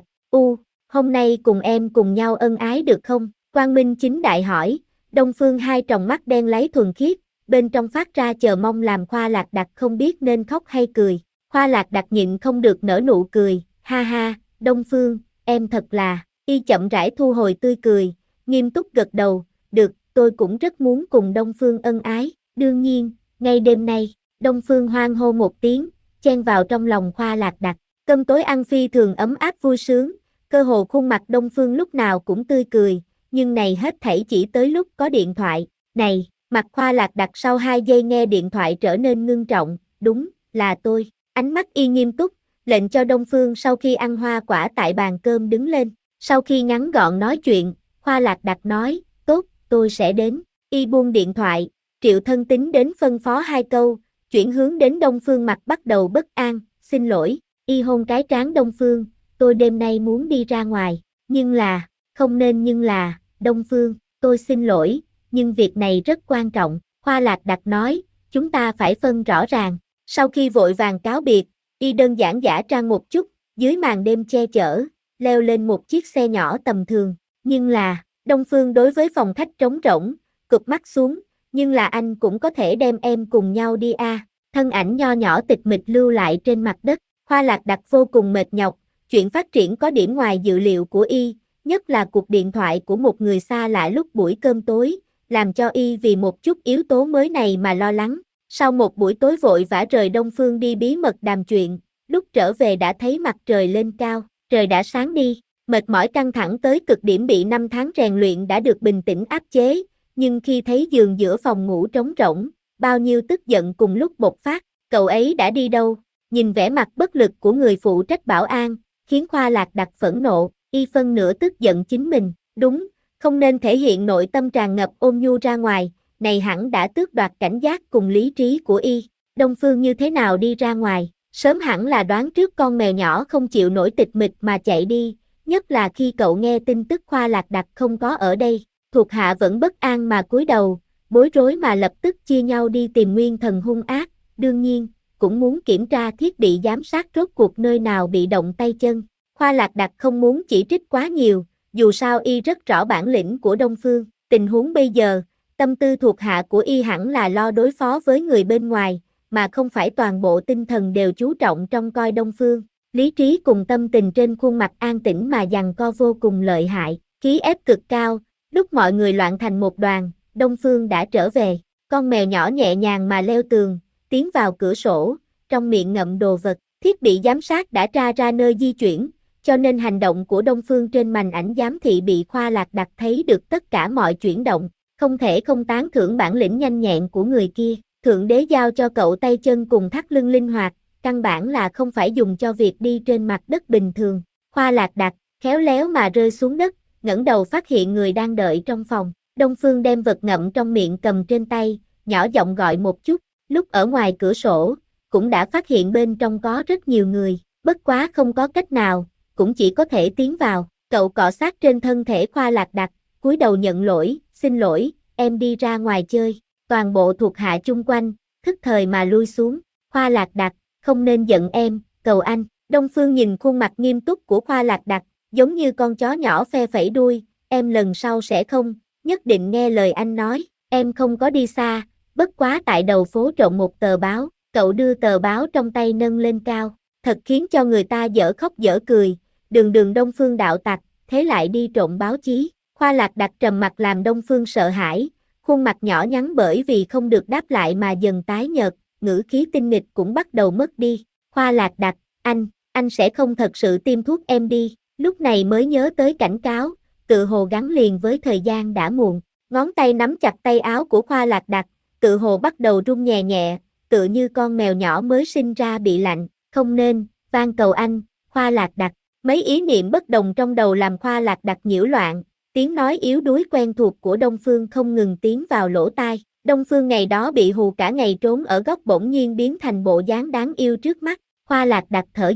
hôm nay cùng em cùng nhau ân ái được không? Quang Minh chính đại hỏi. Đông Phương hai tròng mắt đen láy thuần khiết, bên trong phát ra chờ mong làm Khoa Lạc Đặc không biết nên khóc hay cười. Khoa Lạc Đặc nhịn không được nở nụ cười, ha ha, Đông Phương, em thật là, y chậm rãi thu hồi tươi cười, nghiêm túc gật đầu, được, tôi cũng rất muốn cùng Đông Phương ân ái, đương nhiên, ngay đêm nay, Đông Phương hoan hô một tiếng, chen vào trong lòng Khoa Lạc Đặc, cơm tối ăn phi thường ấm áp vui sướng, cơ hồ khuôn mặt Đông Phương lúc nào cũng tươi cười, nhưng này hết thảy chỉ tới lúc có điện thoại, này, mặt Khoa Lạc Đặc sau 2 giây nghe điện thoại trở nên ngưng trọng, đúng, là tôi, ánh mắt y nghiêm túc, lệnh cho Đông Phương sau khi ăn hoa quả tại bàn cơm đứng lên, sau khi ngắn gọn nói chuyện, Khoa Lạc Đặc nói, tốt, tôi sẽ đến, y buông điện thoại, Triệu Thân tính đến phân phó 2 câu, chuyển hướng đến Đông Phương mặt bắt đầu bất an, xin lỗi, y hôn cái trán Đông Phương, tôi đêm nay muốn đi ra ngoài, nhưng là, không nên nhưng là, Đông Phương, tôi xin lỗi, nhưng việc này rất quan trọng, Khoa Lạc Đặc nói, chúng ta phải phân rõ ràng, sau khi vội vàng cáo biệt, y đơn giản giả trang một chút, dưới màn đêm che chở, leo lên một chiếc xe nhỏ tầm thường, nhưng là, Đông Phương đối với phòng khách trống rỗng, cụp mắt xuống, nhưng là anh cũng có thể đem em cùng nhau đi à, thân ảnh nho nhỏ tịch mịch lưu lại trên mặt đất, Khoa Lạc Đặc vô cùng mệt nhọc, chuyện phát triển có điểm ngoài dự liệu của y, nhất là cuộc điện thoại của một người xa lạ lúc buổi cơm tối, làm cho y vì một chút yếu tố mới này mà lo lắng. Sau một buổi tối vội vã rời Đông Phương đi bí mật đàm chuyện, lúc trở về đã thấy mặt trời lên cao, trời đã sáng đi, mệt mỏi căng thẳng tới cực điểm bị 5 tháng rèn luyện đã được bình tĩnh áp chế, nhưng khi thấy giường giữa phòng ngủ trống rỗng, bao nhiêu tức giận cùng lúc bộc phát, cậu ấy đã đi đâu? Nhìn vẻ mặt bất lực của người phụ trách bảo an, khiến Khoa Lạc Đặc phẫn nộ, y phân nửa tức giận chính mình, đúng, không nên thể hiện nội tâm tràn ngập ôn nhu ra ngoài, này hẳn đã tước đoạt cảnh giác cùng lý trí của y. Đông Phương như thế nào đi ra ngoài, sớm hẳn là đoán trước con mèo nhỏ không chịu nổi tịch mịch mà chạy đi, nhất là khi cậu nghe tin tức Khoa Lạc Đặc không có ở đây, thuộc hạ vẫn bất an mà cúi đầu, bối rối mà lập tức chia nhau đi tìm nguyên thần hung ác, đương nhiên, cũng muốn kiểm tra thiết bị giám sát rốt cuộc nơi nào bị động tay chân. Khoa Lạc Đặc không muốn chỉ trích quá nhiều, dù sao y rất rõ bản lĩnh của Đông Phương, tình huống bây giờ, tâm tư thuộc hạ của y hẳn là lo đối phó với người bên ngoài, mà không phải toàn bộ tinh thần đều chú trọng trong coi Đông Phương. Lý trí cùng tâm tình trên khuôn mặt an tĩnh mà giằng co vô cùng lợi hại, khí ép cực cao, lúc mọi người loạn thành một đoàn, Đông Phương đã trở về, con mèo nhỏ nhẹ nhàng mà leo tường, tiến vào cửa sổ, trong miệng ngậm đồ vật, thiết bị giám sát đã tra ra nơi di chuyển, cho nên hành động của Đông Phương trên màn ảnh giám thị bị Khoa Lạc Đặc thấy được tất cả mọi chuyển động, không thể không tán thưởng bản lĩnh nhanh nhẹn của người kia, Thượng Đế giao cho cậu tay chân cùng thắt lưng linh hoạt, căn bản là không phải dùng cho việc đi trên mặt đất bình thường. Khoa Lạc Đặc, khéo léo mà rơi xuống đất, ngẩng đầu phát hiện người đang đợi trong phòng, Đông Phương đem vật ngậm trong miệng cầm trên tay, nhỏ giọng gọi một chút, lúc ở ngoài cửa sổ, cũng đã phát hiện bên trong có rất nhiều người, bất quá không có cách nào, cũng chỉ có thể tiến vào, cậu cọ sát trên thân thể Khoa Lạc Đặc, cúi đầu nhận lỗi, xin lỗi, em đi ra ngoài chơi, toàn bộ thuộc hạ chung quanh, thức thời mà lui xuống, Khoa Lạc Đặc, không nên giận em, cầu anh, Đông Phương nhìn khuôn mặt nghiêm túc của Khoa Lạc Đặc, giống như con chó nhỏ phe phẩy đuôi, em lần sau sẽ không, nhất định nghe lời anh nói, em không có đi xa, bất quá tại đầu phố trộm một tờ báo, cậu đưa tờ báo trong tay nâng lên cao, thật khiến cho người ta dở khóc dở cười, đường Đông Phương đạo tặc, thế lại đi trộm báo chí, Khoa Lạc Đặc trầm mặt làm Đông Phương sợ hãi, khuôn mặt nhỏ nhắn bởi vì không được đáp lại mà dần tái nhợt, ngữ khí tinh nghịch cũng bắt đầu mất đi, Khoa Lạc Đặc, anh sẽ không thật sự tiêm thuốc em đi, lúc này mới nhớ tới cảnh cáo, tự hồ gắn liền với thời gian đã muộn, ngón tay nắm chặt tay áo của Khoa Lạc Đặc, tự hồ bắt đầu run nhẹ nhẹ, tựa như con mèo nhỏ mới sinh ra bị lạnh, không nên, van cầu anh, Khoa Lạc Đặc, mấy ý niệm bất đồng trong đầu làm Khoa Lạc Đặc nhiễu loạn, tiếng nói yếu đuối quen thuộc của Đông Phương không ngừng tiến vào lỗ tai, Đông Phương ngày đó bị hù cả ngày trốn ở góc bỗng nhiên biến thành bộ dáng đáng yêu trước mắt, Khoa Lạc Đặc thở dài,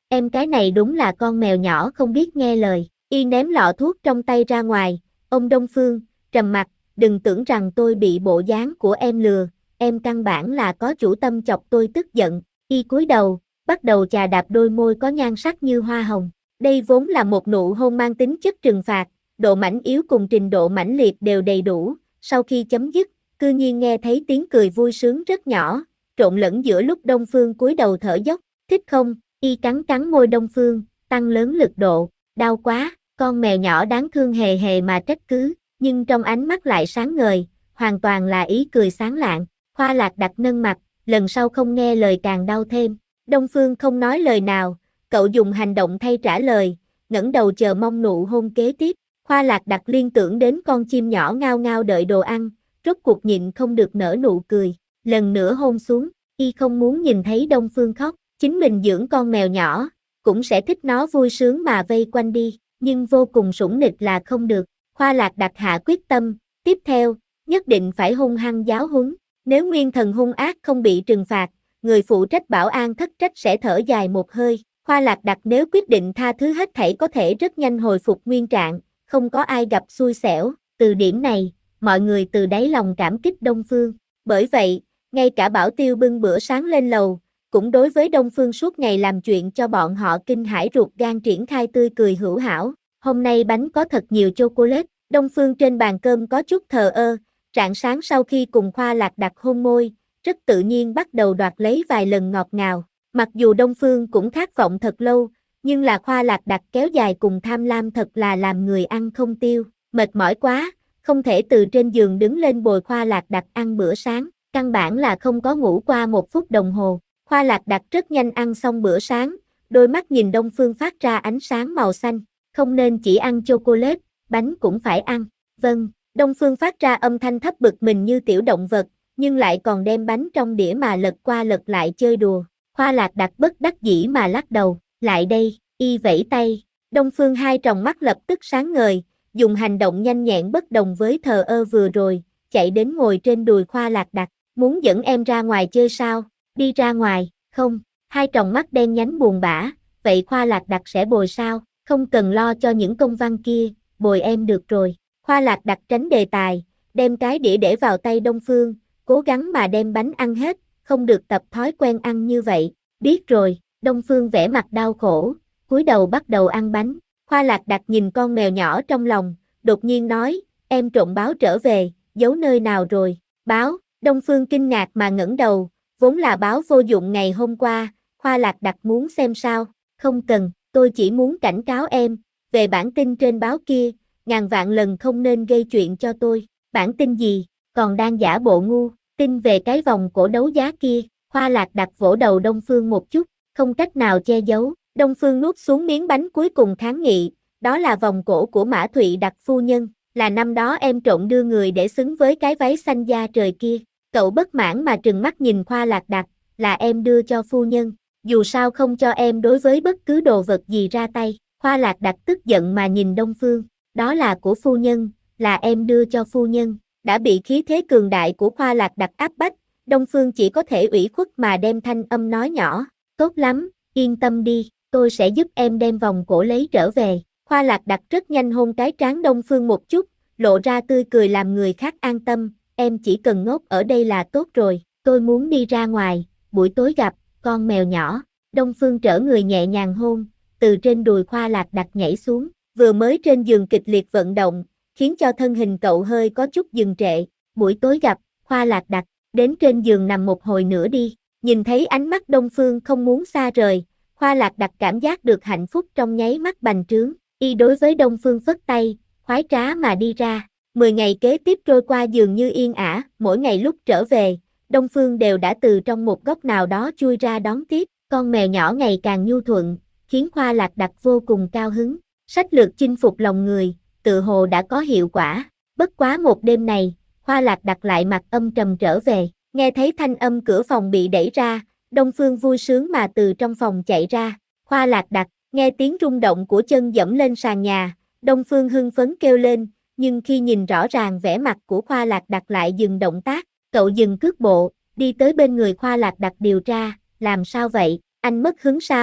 em cái này đúng là con mèo nhỏ không biết nghe lời. Y ném lọ thuốc trong tay ra ngoài, ông Đông Phương, trầm mặt, đừng tưởng rằng tôi bị bộ dáng của em lừa, em căn bản là có chủ tâm chọc tôi tức giận. Y cúi đầu, bắt đầu chà đạp đôi môi có nhan sắc như hoa hồng. Đây vốn là một nụ hôn mang tính chất trừng phạt, độ mãnh yếu cùng trình độ mãnh liệt đều đầy đủ. Sau khi chấm dứt, cư nhiên nghe thấy tiếng cười vui sướng rất nhỏ, trộn lẫn giữa lúc Đông Phương cúi đầu thở dốc. Thích không? Y cắn cắn môi Đông Phương, tăng lớn lực độ. Đau quá, con mèo nhỏ đáng thương hề hề mà trách cứ, nhưng trong ánh mắt lại sáng ngời, hoàn toàn là ý cười sáng lạng. Khoa Lạc đặt nâng mặt, lần sau không nghe lời càng đau thêm. Đông Phương không nói lời nào, cậu dùng hành động thay trả lời, ngẩng đầu chờ mong nụ hôn kế tiếp. Khoa Lạc đặt liên tưởng đến con chim nhỏ ngao ngao đợi đồ ăn, rốt cuộc nhịn không được nở nụ cười, lần nữa hôn xuống. Y không muốn nhìn thấy Đông Phương khóc, chính mình dưỡng con mèo nhỏ, cũng sẽ thích nó vui sướng mà vây quanh đi, nhưng vô cùng sủng nịch là không được. Khoa Lạc đặt hạ quyết tâm, tiếp theo, nhất định phải hung hăng giáo huấn, nếu Nguyên Thần hung ác không bị trừng phạt, người phụ trách bảo an thất trách sẽ thở dài một hơi. Khoa Lạc đặt nếu quyết định tha thứ hết thảy có thể rất nhanh hồi phục nguyên trạng, không có ai gặp xui xẻo, từ điểm này, mọi người từ đáy lòng cảm kích Đông Phương. Bởi vậy, ngay cả Bảo Tiêu bưng bữa sáng lên lầu, cũng đối với Đông Phương suốt ngày làm chuyện cho bọn họ kinh hãi ruột gan triển khai tươi cười hữu hảo. Hôm nay bánh có thật nhiều chocolate, Đông Phương trên bàn cơm có chút thờ ơ, rạng sáng sau khi cùng Khoa Lạc đặt hôn môi, rất tự nhiên bắt đầu đoạt lấy vài lần ngọt ngào. Mặc dù Đông Phương cũng khát vọng thật lâu, nhưng là Khoa Lạc đặt kéo dài cùng tham lam thật là làm người ăn không tiêu, mệt mỏi quá, không thể từ trên giường đứng lên bồi Khoa Lạc đặt ăn bữa sáng, căn bản là không có ngủ qua 1 phút đồng hồ. Khoa Lạc đặt rất nhanh ăn xong bữa sáng, đôi mắt nhìn Đông Phương phát ra ánh sáng màu xanh, không nên chỉ ăn chocolate, bánh cũng phải ăn. Vâng, Đông Phương phát ra âm thanh thấp bực mình như tiểu động vật, nhưng lại còn đem bánh trong đĩa mà lật qua lật lại chơi đùa. Khoa Lạc đặt bất đắc dĩ mà lắc đầu, lại đây, Y vẫy tay, Đông Phương hai tròng mắt lập tức sáng ngời, dùng hành động nhanh nhẹn bất đồng với thờ ơ vừa rồi, chạy đến ngồi trên đùi Khoa Lạc đặt, muốn dẫn em ra ngoài chơi sao? Đi ra ngoài, không, hai tròng mắt đen nhánh buồn bã, vậy Khoa Lạc đặt sẽ bồi sao? Không cần lo cho những công văn kia, bồi em được rồi. Khoa Lạc đặt tránh đề tài, đem cái đĩa để vào tay Đông Phương, cố gắng mà đem bánh ăn hết, không được tập thói quen ăn như vậy. Biết rồi, Đông Phương vẻ mặt đau khổ, cúi đầu bắt đầu ăn bánh. Khoa Lạc đặt nhìn con mèo nhỏ trong lòng, đột nhiên nói, em trộm báo trở về, giấu nơi nào rồi? Báo, Đông Phương kinh ngạc mà ngẩng đầu, vốn là báo vô dụng ngày hôm qua, Khoa Lạc đặt muốn xem sao? Không cần, tôi chỉ muốn cảnh cáo em, về bản tin trên báo kia, ngàn vạn lần không nên gây chuyện cho tôi. Bản tin gì, còn đang giả bộ ngu, tin về cái vòng cổ đấu giá kia. Khoa Lạc đặt vỗ đầu Đông Phương một chút, không cách nào che giấu. Đông Phương nuốt xuống miếng bánh cuối cùng kháng nghị, đó là vòng cổ của Mã Thụy Đặc phu nhân, là năm đó em trộn đưa người để xứng với cái váy xanh da trời kia. Cậu bất mãn mà trừng mắt nhìn Khoa Lạc đặt, là em đưa cho phu nhân, dù sao không cho em đối với bất cứ đồ vật gì ra tay. Khoa Lạc đặt tức giận mà nhìn Đông Phương, đó là của phu nhân, là em đưa cho phu nhân. Đã bị khí thế cường đại của Khoa Lạc đặt áp bách, Đông Phương chỉ có thể ủy khuất mà đem thanh âm nói nhỏ, tốt lắm, yên tâm đi, tôi sẽ giúp em đem vòng cổ lấy trở về. Khoa Lạc đặt rất nhanh hôn cái trán Đông Phương một chút, lộ ra tươi cười làm người khác an tâm, em chỉ cần ngốc ở đây là tốt rồi, tôi muốn đi ra ngoài, buổi tối gặp, con mèo nhỏ. Đông Phương trở người nhẹ nhàng hôn, từ trên đùi Khoa Lạc đặt nhảy xuống, vừa mới trên giường kịch liệt vận động, khiến cho thân hình cậu hơi có chút dừng trệ, buổi tối gặp, Khoa Lạc đặt, đến trên giường nằm một hồi nữa đi. Nhìn thấy ánh mắt Đông Phương không muốn xa rời, Khoa Lạc đặt cảm giác được hạnh phúc trong nháy mắt bành trướng, y đối với Đông Phương phất tay, khoái trá mà đi ra. 10 ngày kế tiếp trôi qua dường như yên ả, mỗi ngày lúc trở về, Đông Phương đều đã từ trong một góc nào đó chui ra đón tiếp, con mèo nhỏ ngày càng nhu thuận, khiến Khoa Lạc đặt vô cùng cao hứng. Sách lược chinh phục lòng người, tự hồ đã có hiệu quả. Bất quá một đêm này, Khoa Lạc đặt lại mặt âm trầm trở về, nghe thấy thanh âm cửa phòng bị đẩy ra, Đông Phương vui sướng mà từ trong phòng chạy ra. Khoa Lạc đặt, nghe tiếng rung động của chân dẫm lên sàn nhà, Đông Phương hưng phấn kêu lên, nhưng khi nhìn rõ ràng vẻ mặt của Khoa Lạc đặt lại dừng động tác, cậu dừng cước bộ, đi tới bên người Khoa Lạc đặt điều tra, làm sao vậy, anh mất hứng sao?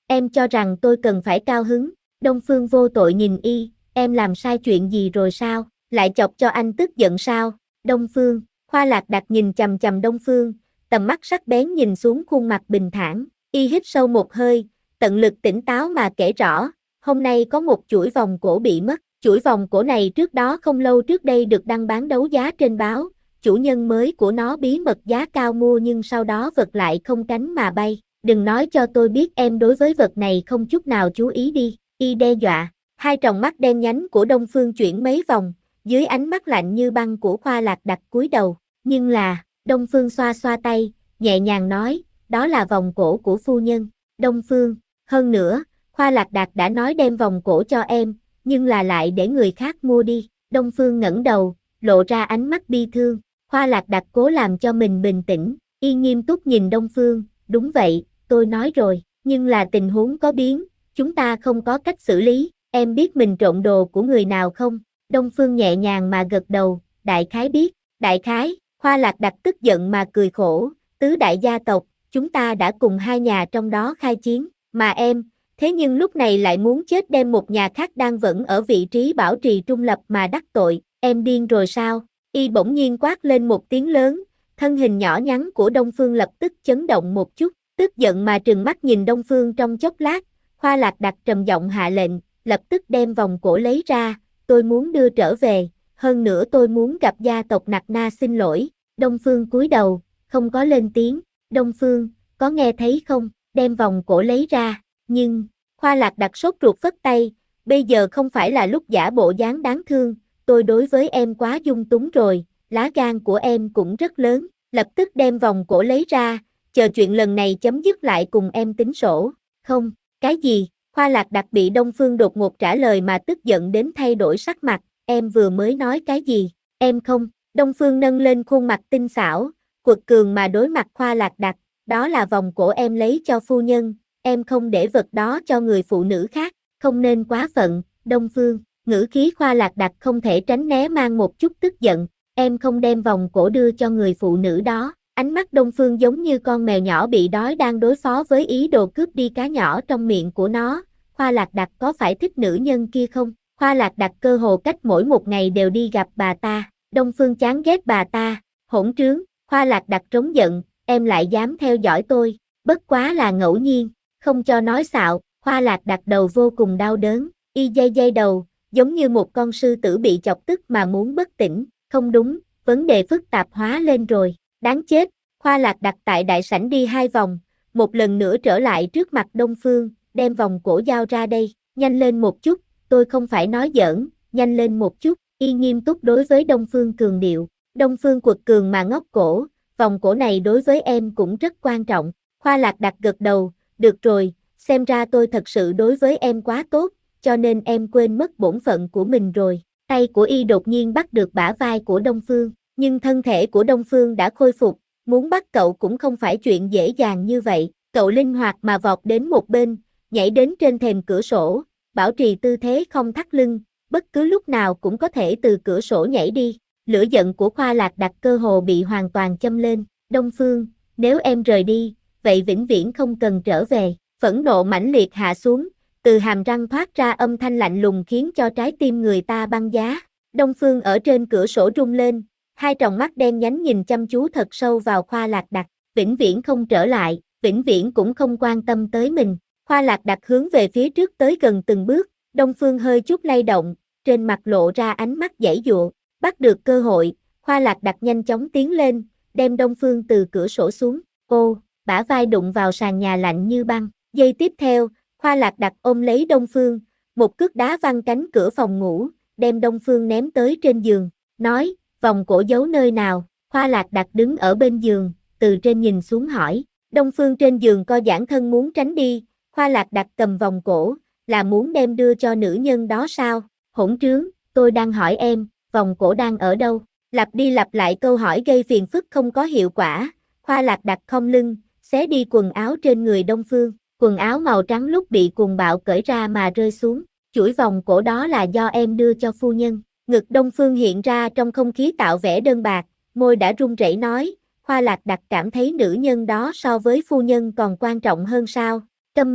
Em cho rằng tôi cần phải cao hứng. Đông Phương vô tội nhìn y, em làm sai chuyện gì rồi sao? Lại chọc cho anh tức giận sao? Đông Phương, Khoa Lạc Đặt nhìn chằm chằm Đông Phương, tầm mắt sắc bén nhìn xuống khuôn mặt bình thản, y hít sâu một hơi, tận lực tỉnh táo mà kể rõ, hôm nay có một chuỗi vòng cổ bị mất, chuỗi vòng cổ này trước đó không lâu trước đây được đăng bán đấu giá trên báo, chủ nhân mới của nó bí mật giá cao mua nhưng sau đó vật lại không cánh mà bay, đừng nói cho tôi biết em đối với vật này không chút nào chú ý đi, y đe dọa, hai tròng mắt đen nhánh của Đông Phương chuyển mấy vòng, dưới ánh mắt lạnh như băng của Khoa Lạc Đặt cúi đầu, nhưng là, Đông Phương xoa xoa tay, nhẹ nhàng nói, đó là vòng cổ của phu nhân, Đông Phương, hơn nữa, Khoa Lạc Đạt đã nói đem vòng cổ cho em, nhưng là lại để người khác mua đi, Đông Phương ngẩng đầu, lộ ra ánh mắt bi thương, Khoa Lạc Đạt cố làm cho mình bình tĩnh, y nghiêm túc nhìn Đông Phương, đúng vậy, tôi nói rồi, nhưng là tình huống có biến, chúng ta không có cách xử lý, em biết mình trộn đồ của người nào không? Đông Phương nhẹ nhàng mà gật đầu, đại khái biết, đại khái, Khoa Lạc Đặt tức giận mà cười khổ, tứ đại gia tộc, chúng ta đã cùng hai nhà trong đó khai chiến, mà em, thế nhưng lúc này lại muốn chết đem một nhà khác đang vẫn ở vị trí bảo trì trung lập mà đắc tội, em điên rồi sao? Y bỗng nhiên quát lên một tiếng lớn, thân hình nhỏ nhắn của Đông Phương lập tức chấn động một chút, tức giận mà trừng mắt nhìn Đông Phương trong chốc lát, Khoa Lạc Đặt trầm giọng hạ lệnh, lập tức đem vòng cổ lấy ra, tôi muốn đưa trở về, hơn nữa tôi muốn gặp gia tộc Nặc Na xin lỗi, Đông Phương cúi đầu, không có lên tiếng, Đông Phương, có nghe thấy không, đem vòng cổ lấy ra, nhưng, Khoa Lạc Đặt sốt ruột phất tay, bây giờ không phải là lúc giả bộ dáng đáng thương, tôi đối với em quá dung túng rồi, lá gan của em cũng rất lớn, lập tức đem vòng cổ lấy ra, chờ chuyện lần này chấm dứt lại cùng em tính sổ, không, cái gì, Khoa Lạc Đặt bị Đông Phương đột ngột trả lời mà tức giận đến thay đổi sắc mặt, em vừa mới nói cái gì, em không, Đông Phương nâng lên khuôn mặt tinh xảo, quật cường mà đối mặt Khoa Lạc Đặt, đó là vòng cổ em lấy cho phu nhân, em không để vật đó cho người phụ nữ khác, không nên quá phận, Đông Phương, ngữ khí Khoa Lạc Đặt không thể tránh né mang một chút tức giận, em không đem vòng cổ đưa cho người phụ nữ đó, ánh mắt Đông Phương giống như con mèo nhỏ bị đói đang đối phó với ý đồ cướp đi cá nhỏ trong miệng của nó, Khoa Lạc Đặt có phải thích nữ nhân kia không? Khoa Lạc Đặt cơ hồ cách mỗi một ngày đều đi gặp bà ta, Đông Phương chán ghét bà ta, hỗn trướng, Khoa Lạc Đặt trống giận, em lại dám theo dõi tôi, bất quá là ngẫu nhiên, không cho nói xạo, Khoa Lạc Đặt đầu vô cùng đau đớn, y dây đầu, giống như một con sư tử bị chọc tức mà muốn bất tỉnh, không đúng, vấn đề phức tạp hóa lên rồi, đáng chết, Khoa Lạc Đặt tại đại sảnh đi 2 vòng, một lần nữa trở lại trước mặt Đông Phương, đem vòng cổ giao ra đây, nhanh lên một chút, tôi không phải nói giỡn, nhanh lên một chút, y nghiêm túc đối với Đông Phương cường điệu, Đông Phương quật cường mà ngóc cổ, vòng cổ này đối với em cũng rất quan trọng, Khoa Lạc Đặt gật đầu, được rồi, xem ra tôi thật sự đối với em quá tốt, cho nên em quên mất bổn phận của mình rồi, tay của y đột nhiên bắt được bả vai của Đông Phương, nhưng thân thể của Đông Phương đã khôi phục, muốn bắt cậu cũng không phải chuyện dễ dàng như vậy, cậu linh hoạt mà vọt đến một bên, nhảy đến trên thềm cửa sổ, bảo trì tư thế không thắt lưng, bất cứ lúc nào cũng có thể từ cửa sổ nhảy đi. Lửa giận của Khoa Lạc Đặt cơ hồ bị hoàn toàn châm lên, Đông Phương, nếu em rời đi, vậy vĩnh viễn không cần trở về, phẫn nộ mãnh liệt hạ xuống, từ hàm răng thoát ra âm thanh lạnh lùng khiến cho trái tim người ta băng giá. Đông Phương ở trên cửa sổ rung lên, hai tròng mắt đen nhánh nhìn chăm chú thật sâu vào Khoa Lạc Đặt, vĩnh viễn không trở lại, vĩnh viễn cũng không quan tâm tới mình. Khoa Lạc Đặt hướng về phía trước tới gần từng bước, Đông Phương hơi chút lay động, trên mặt lộ ra ánh mắt giãy giụa, bắt được cơ hội, Khoa Lạc Đặt nhanh chóng tiến lên, đem Đông Phương từ cửa sổ xuống, ô, bả vai đụng vào sàn nhà lạnh như băng, giây tiếp theo, Khoa Lạc Đặt ôm lấy Đông Phương, một cước đá văng cánh cửa phòng ngủ, đem Đông Phương ném tới trên giường, nói, vòng cổ giấu nơi nào, Khoa Lạc Đặt đứng ở bên giường, từ trên nhìn xuống hỏi, Đông Phương trên giường co giãn thân muốn tránh đi, Khoa Lạc Đặt cầm vòng cổ, là muốn đem đưa cho nữ nhân đó sao, hỗn trướng, tôi đang hỏi em, vòng cổ đang ở đâu, lặp đi lặp lại câu hỏi gây phiền phức không có hiệu quả, Khoa Lạc Đặt khom lưng, xé đi quần áo trên người Đông Phương, quần áo màu trắng lúc bị cuồng bạo cởi ra mà rơi xuống, chuỗi vòng cổ đó là do em đưa cho phu nhân, ngực Đông Phương hiện ra trong không khí tạo vẻ đơn bạc, môi đã run rẩy nói, Khoa Lạc Đặt cảm thấy nữ nhân đó so với phu nhân còn quan trọng hơn sao, câm miệng,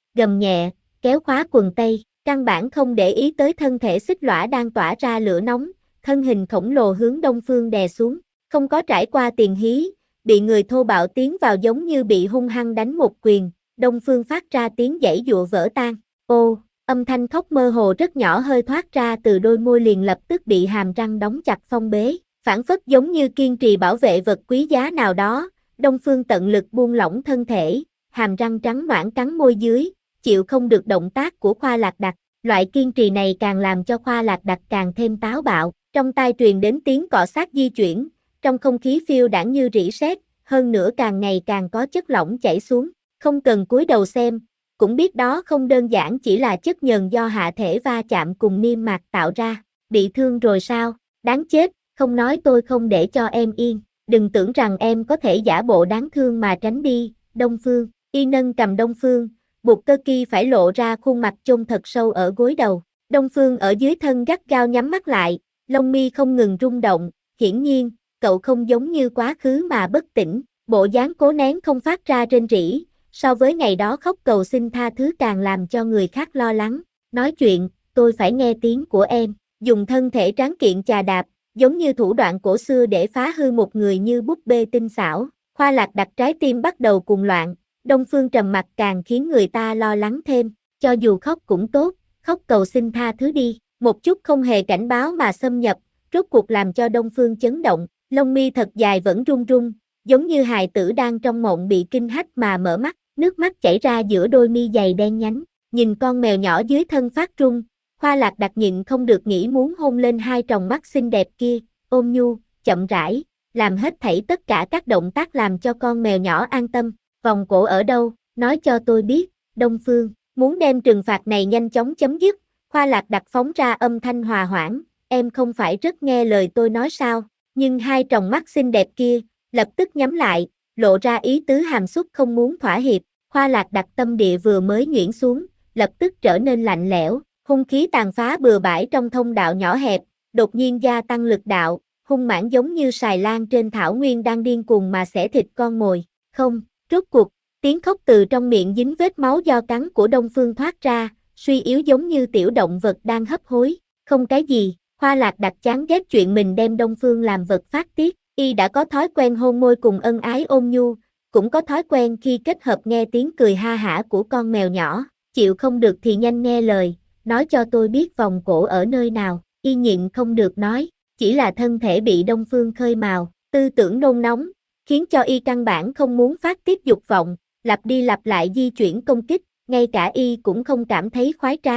gầm nhẹ, kéo khóa quần tây, căn bản không để ý tới thân thể xích lõa đang tỏa ra lửa nóng, thân hình khổng lồ hướng Đông Phương đè xuống, không có trải qua tiền hí, bị người thô bạo tiến vào giống như bị hung hăng đánh một quyền, Đông Phương phát ra tiếng giãy giụa vỡ tan. Ô, âm thanh khóc mơ hồ rất nhỏ hơi thoát ra từ đôi môi liền lập tức bị hàm răng đóng chặt phong bế, phản phất giống như kiên trì bảo vệ vật quý giá nào đó. Đông Phương tận lực buông lỏng thân thể, hàm răng trắng nõn cắn môi dưới, chịu không được động tác của Khoa Lạc Đặc. Loại kiên trì này càng làm cho Khoa Lạc Đặc càng thêm táo bạo, trong tai truyền đến tiếng cọ sát di chuyển, trong không khí phiêu đãng như rỉ sét, hơn nữa càng ngày càng có chất lỏng chảy xuống, không cần cúi đầu xem, cũng biết đó không đơn giản chỉ là chất nhờn do hạ thể va chạm cùng niêm mạc tạo ra. Bị thương rồi sao? Đáng chết, không nói tôi không để cho em yên, đừng tưởng rằng em có thể giả bộ đáng thương mà tránh đi. Đông Phương, y nâng cầm Đông Phương, buộc cơ kỳ phải lộ ra khuôn mặt chôn thật sâu ở gối đầu. Đông Phương ở dưới thân gắt gao nhắm mắt lại, lông mi không ngừng rung động, hiển nhiên, cậu không giống như quá khứ mà bất tỉnh, bộ dáng cố nén không phát ra rên rỉ, so với ngày đó khóc cầu xin tha thứ càng làm cho người khác lo lắng. Nói chuyện, tôi phải nghe tiếng của em, dùng thân thể tráng kiện chà đạp, giống như thủ đoạn cổ xưa để phá hư một người như búp bê tinh xảo. Khoa Lạc Đặc trái tim bắt đầu cuồng loạn, Đông Phương trầm mặc càng khiến người ta lo lắng thêm, cho dù khóc cũng tốt, khóc cầu xin tha thứ đi, một chút không hề cảnh báo mà xâm nhập, rốt cuộc làm cho Đông Phương chấn động, lông mi thật dài vẫn run run, giống như hài tử đang trong mộng bị kinh hách mà mở mắt, nước mắt chảy ra giữa đôi mi dày đen nhánh, nhìn con mèo nhỏ dưới thân phát run, Khoa Lạc Đặc nhịn không được nghĩ muốn hôn lên hai tròng mắt xinh đẹp kia, ôm nhu, chậm rãi, làm hết thảy tất cả các động tác làm cho con mèo nhỏ an tâm. Vòng cổ ở đâu, nói cho tôi biết. Đông Phương, muốn đem trừng phạt này nhanh chóng chấm dứt. Khoa Lạc Đặc phóng ra âm thanh hòa hoãn, em không phải rất nghe lời tôi nói sao, nhưng hai tròng mắt xinh đẹp kia, lập tức nhắm lại, lộ ra ý tứ hàm xúc không muốn thỏa hiệp. Khoa Lạc Đặc tâm địa vừa mới nhuyễn xuống, lập tức trở nên lạnh lẽo, hung khí tàn phá bừa bãi trong thông đạo nhỏ hẹp, đột nhiên gia tăng lực đạo, hung mãnh giống như sài lan trên thảo nguyên đang điên cuồng mà xẻ thịt con mồi. Không, rốt cuộc, tiếng khóc từ trong miệng dính vết máu do cắn của Đông Phương thoát ra, suy yếu giống như tiểu động vật đang hấp hối. Không cái gì, Khoa Lạc Đặc chán ghét chuyện mình đem Đông Phương làm vật phát tiết, y đã có thói quen hôn môi cùng ân ái ôn nhu, cũng có thói quen khi kết hợp nghe tiếng cười ha hả của con mèo nhỏ, chịu không được thì nhanh nghe lời, nói cho tôi biết vòng cổ ở nơi nào. Y nhịn không được nói, chỉ là thân thể bị Đông Phương khơi mào, tư tưởng nôn nóng, khiến cho y căn bản không muốn phát tiết dục vọng, lặp đi lặp lại di chuyển công kích, ngay cả y cũng không cảm thấy khoái trá.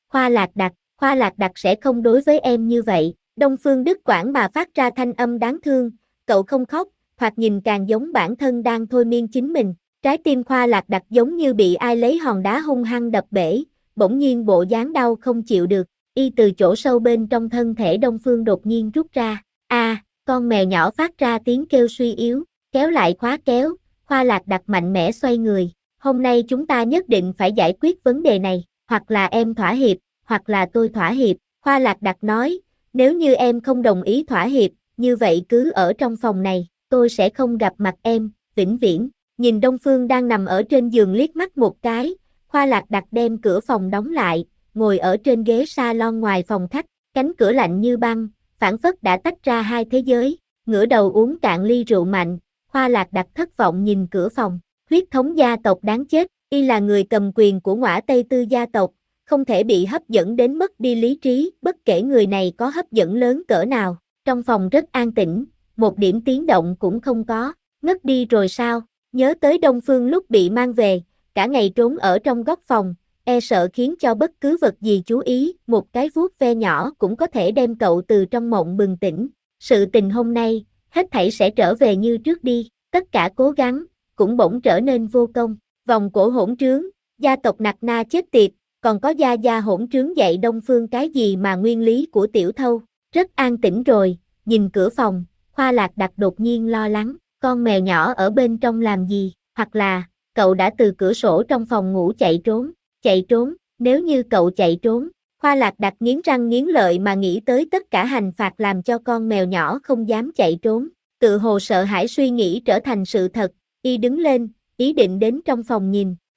Khoa Lạc Đặc sẽ không đối với em như vậy. Đông Phương đứt quãng mà phát ra thanh âm đáng thương, cậu không khóc, thoạt nhìn càng giống bản thân đang thôi miên chính mình. Trái tim Khoa Lạc Đặc giống như bị ai lấy hòn đá hung hăng đập bể, bỗng nhiên bộ dáng đau không chịu được, y từ chỗ sâu bên trong thân thể Đông Phương đột nhiên rút ra. Con mèo nhỏ phát ra tiếng kêu suy yếu, kéo lại khóa kéo, Khoa Lạc Đặc mạnh mẽ xoay người. Hôm nay chúng ta nhất định phải giải quyết vấn đề này, hoặc là em thỏa hiệp, hoặc là tôi thỏa hiệp. Khoa Lạc Đặc nói, nếu như em không đồng ý thỏa hiệp, như vậy cứ ở trong phòng này, tôi sẽ không gặp mặt em, vĩnh viễn. Nhìn Đông Phương đang nằm ở trên giường liếc mắt một cái, Khoa Lạc Đặc đem cửa phòng đóng lại, ngồi ở trên ghế salon ngoài phòng khách, cánh cửa lạnh như băng, phảng phất đã tách ra hai thế giới, ngửa đầu uống cạn ly rượu mạnh. Khoa Lạc Đặc thất vọng nhìn cửa phòng, huyết thống gia tộc đáng chết, y là người cầm quyền của Ngõa Tây Tư gia tộc, không thể bị hấp dẫn đến mất đi lý trí, bất kể người này có hấp dẫn lớn cỡ nào. Trong phòng rất an tĩnh, một điểm tiếng động cũng không có. Ngất đi rồi sao? Nhớ tới Đông Phương lúc bị mang về, cả ngày trốn ở trong góc phòng, e sợ khiến cho bất cứ vật gì chú ý, một cái vuốt ve nhỏ cũng có thể đem cậu từ trong mộng bừng tỉnh. Sự tình hôm nay, hết thảy sẽ trở về như trước đi, tất cả cố gắng, cũng bỗng trở nên vô công. Vòng cổ hỗn trướng, gia tộc Nặc Na chết tiệt, còn có gia gia hỗn trướng dạy Đông Phương cái gì mà nguyên lý của tiểu thâu. Rất an tĩnh rồi, nhìn cửa phòng, Khoa Lạc Đặc đột nhiên lo lắng, con mèo nhỏ ở bên trong làm gì, hoặc là, cậu đã từ cửa sổ trong phòng ngủ chạy trốn, nếu như cậu chạy trốn. Khoa Lạc Đặc nghiến răng nghiến lợi mà nghĩ tới tất cả hành phạt làm cho con mèo nhỏ không dám chạy trốn, tự hồ sợ hãi suy nghĩ trở thành sự thật, y đứng lên, ý định đến trong phòng nhìn,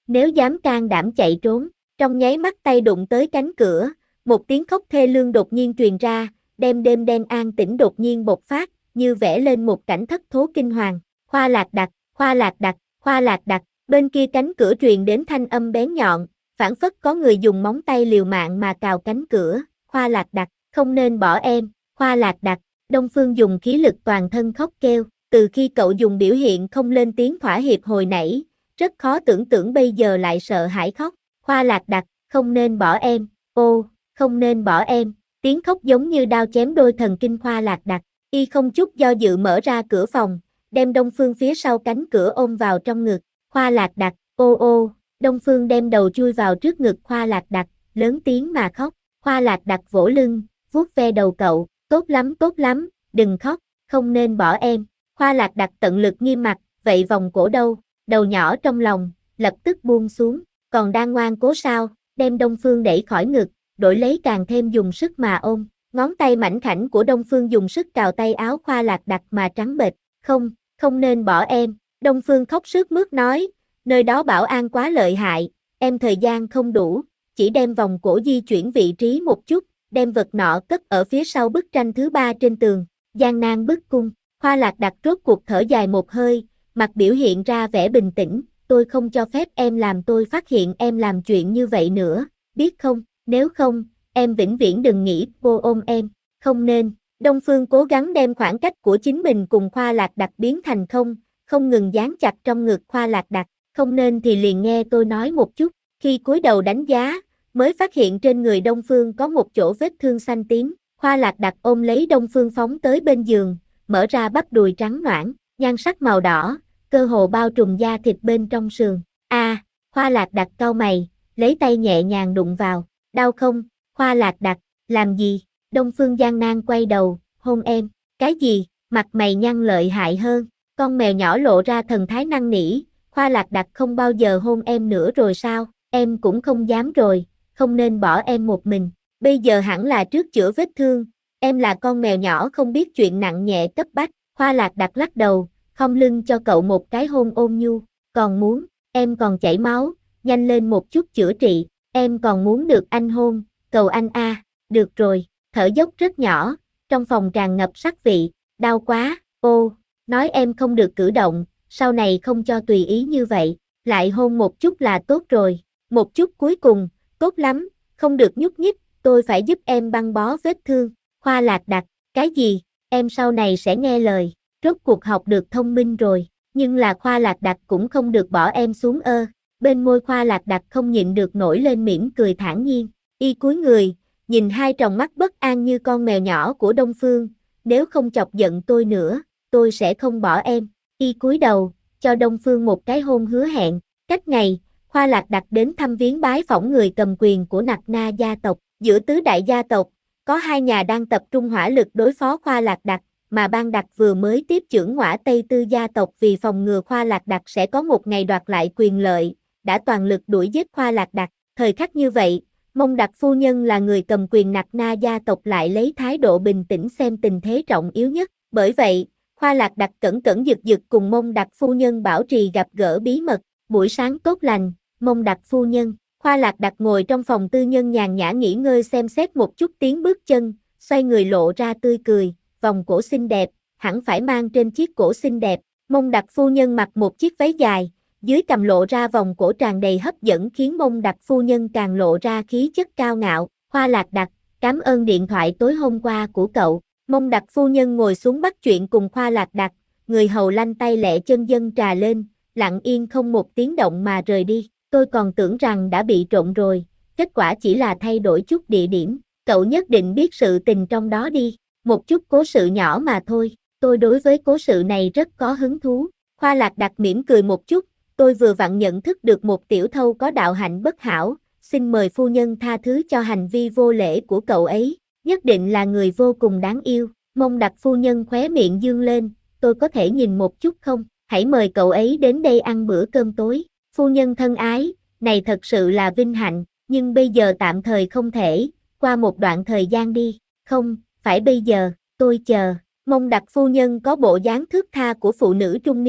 nếu dám can đảm chạy trốn. Trong nháy mắt tay đụng tới cánh cửa, một tiếng khóc thê lương đột nhiên truyền ra, đem đêm đen an tĩnh đột nhiên bộc phát, như vẽ lên một cảnh thất thố kinh hoàng. Khoa Lạc Đặc, Khoa Lạc Đặc, Khoa Lạc Đặc, bên kia cánh cửa truyền đến thanh âm bén nhọn, phảng phất có người dùng móng tay liều mạng mà cào cánh cửa. Khoa Lạc Đặc, không nên bỏ em, Khoa Lạc Đặc. Đông Phương dùng khí lực toàn thân khóc kêu, từ khi cậu dùng biểu hiện không lên tiếng thỏa hiệp hồi nãy, rất khó tưởng tượng bây giờ lại sợ hãi khóc. Khoa Lạc Đặc, không nên bỏ em, ô, không nên bỏ em. Tiếng khóc giống như đao chém đôi thần kinh Khoa Lạc Đặc, y không chút do dự mở ra cửa phòng, đem Đông Phương phía sau cánh cửa ôm vào trong ngực. Khoa Lạc Đặc, ô ô, Đông Phương đem đầu chui vào trước ngực Khoa Lạc Đặc, lớn tiếng mà khóc. Khoa Lạc Đặc vỗ lưng, vuốt ve đầu cậu, tốt lắm, đừng khóc, không nên bỏ em. Khoa Lạc Đặc tận lực nghiêm mặt, vậy vòng cổ đâu, đầu nhỏ trong lòng, lập tức buông xuống, còn đang ngoan cố sao, đem Đông Phương đẩy khỏi ngực, đổi lấy càng thêm dùng sức mà ôm. Ngón tay mảnh khảnh của Đông Phương dùng sức cào tay áo Khoa Lạc Đặc mà trắng bệch, không nên bỏ em. Đông Phương khóc sướt mướt nói, nơi đó bảo an quá lợi hại, em thời gian không đủ, chỉ đem vòng cổ di chuyển vị trí một chút, đem vật nọ cất ở phía sau bức tranh thứ 3 trên tường, gian nan bức cung. Khoa Lạc Đặc rốt cuộc thở dài một hơi, mặt biểu hiện ra vẻ bình tĩnh, tôi không cho phép em làm tôi phát hiện em làm chuyện như vậy nữa, biết không, nếu không, em vĩnh viễn đừng nghĩ cô ôm em, không nên. Đông Phương cố gắng đem khoảng cách của chính mình cùng Khoa Lạc Đặc biến thành không ngừng dán chặt trong ngực Khoa Lạc Đặc, không nên thì liền nghe tôi nói một chút. Khi cúi đầu đánh giá, mới phát hiện trên người Đông Phương có một chỗ vết thương xanh tím. Khoa Lạc Đặc ôm lấy Đông Phương phóng tới bên giường, mở ra bắp đùi trắng nõn, nhan sắc màu đỏ, cơ hồ bao trùm da thịt bên trong sườn. Khoa Lạc Đặc cau mày, lấy tay nhẹ nhàng đụng vào, đau không? Khoa Lạc Đặc, làm gì? Đông Phương gian nan quay đầu, hôn em, cái gì? Mặt mày nhăn lợi hại hơn, con mèo nhỏ lộ ra thần thái năn nỉ, Khoa Lạc Đặc không bao giờ hôn em nữa rồi sao? Em cũng không dám rồi, không nên bỏ em một mình, bây giờ hẳn là trước chữa vết thương, em là con mèo nhỏ không biết chuyện nặng nhẹ cấp bách. Khoa Lạc Đặc lắc đầu, khom lưng cho cậu một cái hôn ôn nhu, còn muốn, em còn chảy máu, nhanh lên một chút chữa trị, em còn muốn được anh hôn, cầu anh a. Được rồi, thở dốc rất nhỏ, trong phòng tràn ngập sắc vị, đau quá, ô, nói em không được cử động, sau này không cho tùy ý như vậy, lại hôn một chút là tốt rồi, một chút cuối cùng, tốt lắm, không được nhúc nhích, tôi phải giúp em băng bó vết thương. Khoa Lạc Đặc, cái gì, em sau này sẽ nghe lời, rốt cuộc học được thông minh rồi, nhưng là Khoa Lạc Đặc cũng không được bỏ em xuống ơ. Bên môi Khoa Lạc Đặc không nhịn được nổi lên mỉm cười thản nhiên, y cúi người, nhìn hai tròng mắt bất an như con mèo nhỏ của Đông Phương, nếu không chọc giận tôi nữa, tôi sẽ không bỏ em. Y cúi đầu, cho Đông Phương một cái hôn hứa hẹn. Cách ngày, Khoa Lạc Đặc đến thăm viếng bái phỏng người cầm quyền của Nặc Na gia tộc. Giữa tứ đại gia tộc, có hai nhà đang tập trung hỏa lực đối phó Khoa Lạc Đặc, mà Ban Đặc vừa mới tiếp chưởng Ngõa Tây Tư gia tộc vì phòng ngừa Khoa Lạc Đặc sẽ có một ngày đoạt lại quyền lợi, đã toàn lực đuổi giết Khoa Lạc Đặc. Thời khắc như vậy, Mông Đặc phu nhân là người cầm quyền Nặc Na gia tộc lại lấy thái độ bình tĩnh xem tình thế trọng yếu nhất. Bởi vậy, Khoa Lạc Đặc cẩn cẩn giật giật cùng Mông Đặc phu nhân bảo trì gặp gỡ bí mật. Buổi sáng tốt lành, Mông Đặc phu nhân. Khoa Lạc Đặc ngồi trong phòng tư nhân nhàn nhã nghỉ ngơi xem xét một chút tiếng bước chân, xoay người lộ ra tươi cười, vòng cổ xinh đẹp, hẳn phải mang trên chiếc cổ xinh đẹp. Mông Đặc phu nhân mặc một chiếc váy dài, dưới cằm lộ ra vòng cổ tràn đầy hấp dẫn khiến Mông Đặc phu nhân càng lộ ra khí chất cao ngạo. Khoa Lạc Đặc, cảm ơn điện thoại tối hôm qua của cậu. Mông Đặc phu nhân ngồi xuống bắt chuyện cùng Khoa Lạc Đặc, người hầu lanh tay lẹ chân dâng trà lên, lặng yên không một tiếng động mà rời đi. Tôi còn tưởng rằng đã bị trộn rồi, kết quả chỉ là thay đổi chút địa điểm, cậu nhất định biết sự tình trong đó đi, một chút cố sự nhỏ mà thôi, tôi đối với cố sự này rất có hứng thú. Khoa Lạc Đặc mỉm cười một chút, tôi vừa vặn nhận thức được một tiểu thâu có đạo hạnh bất hảo, xin mời phu nhân tha thứ cho hành vi vô lễ của cậu ấy, nhất định là người vô cùng đáng yêu. Mông Đặc phu nhân khóe miệng dương lên, tôi có thể nhìn một chút không, hãy mời cậu ấy đến đây ăn bữa cơm tối. Phu nhân thân ái, này thật sự là vinh hạnh, nhưng bây giờ tạm thời không thể, qua một đoạn thời gian đi, không, phải bây giờ, tôi chờ. Mông Đặc phu nhân có bộ dáng thướt tha của phụ nữ trung niên,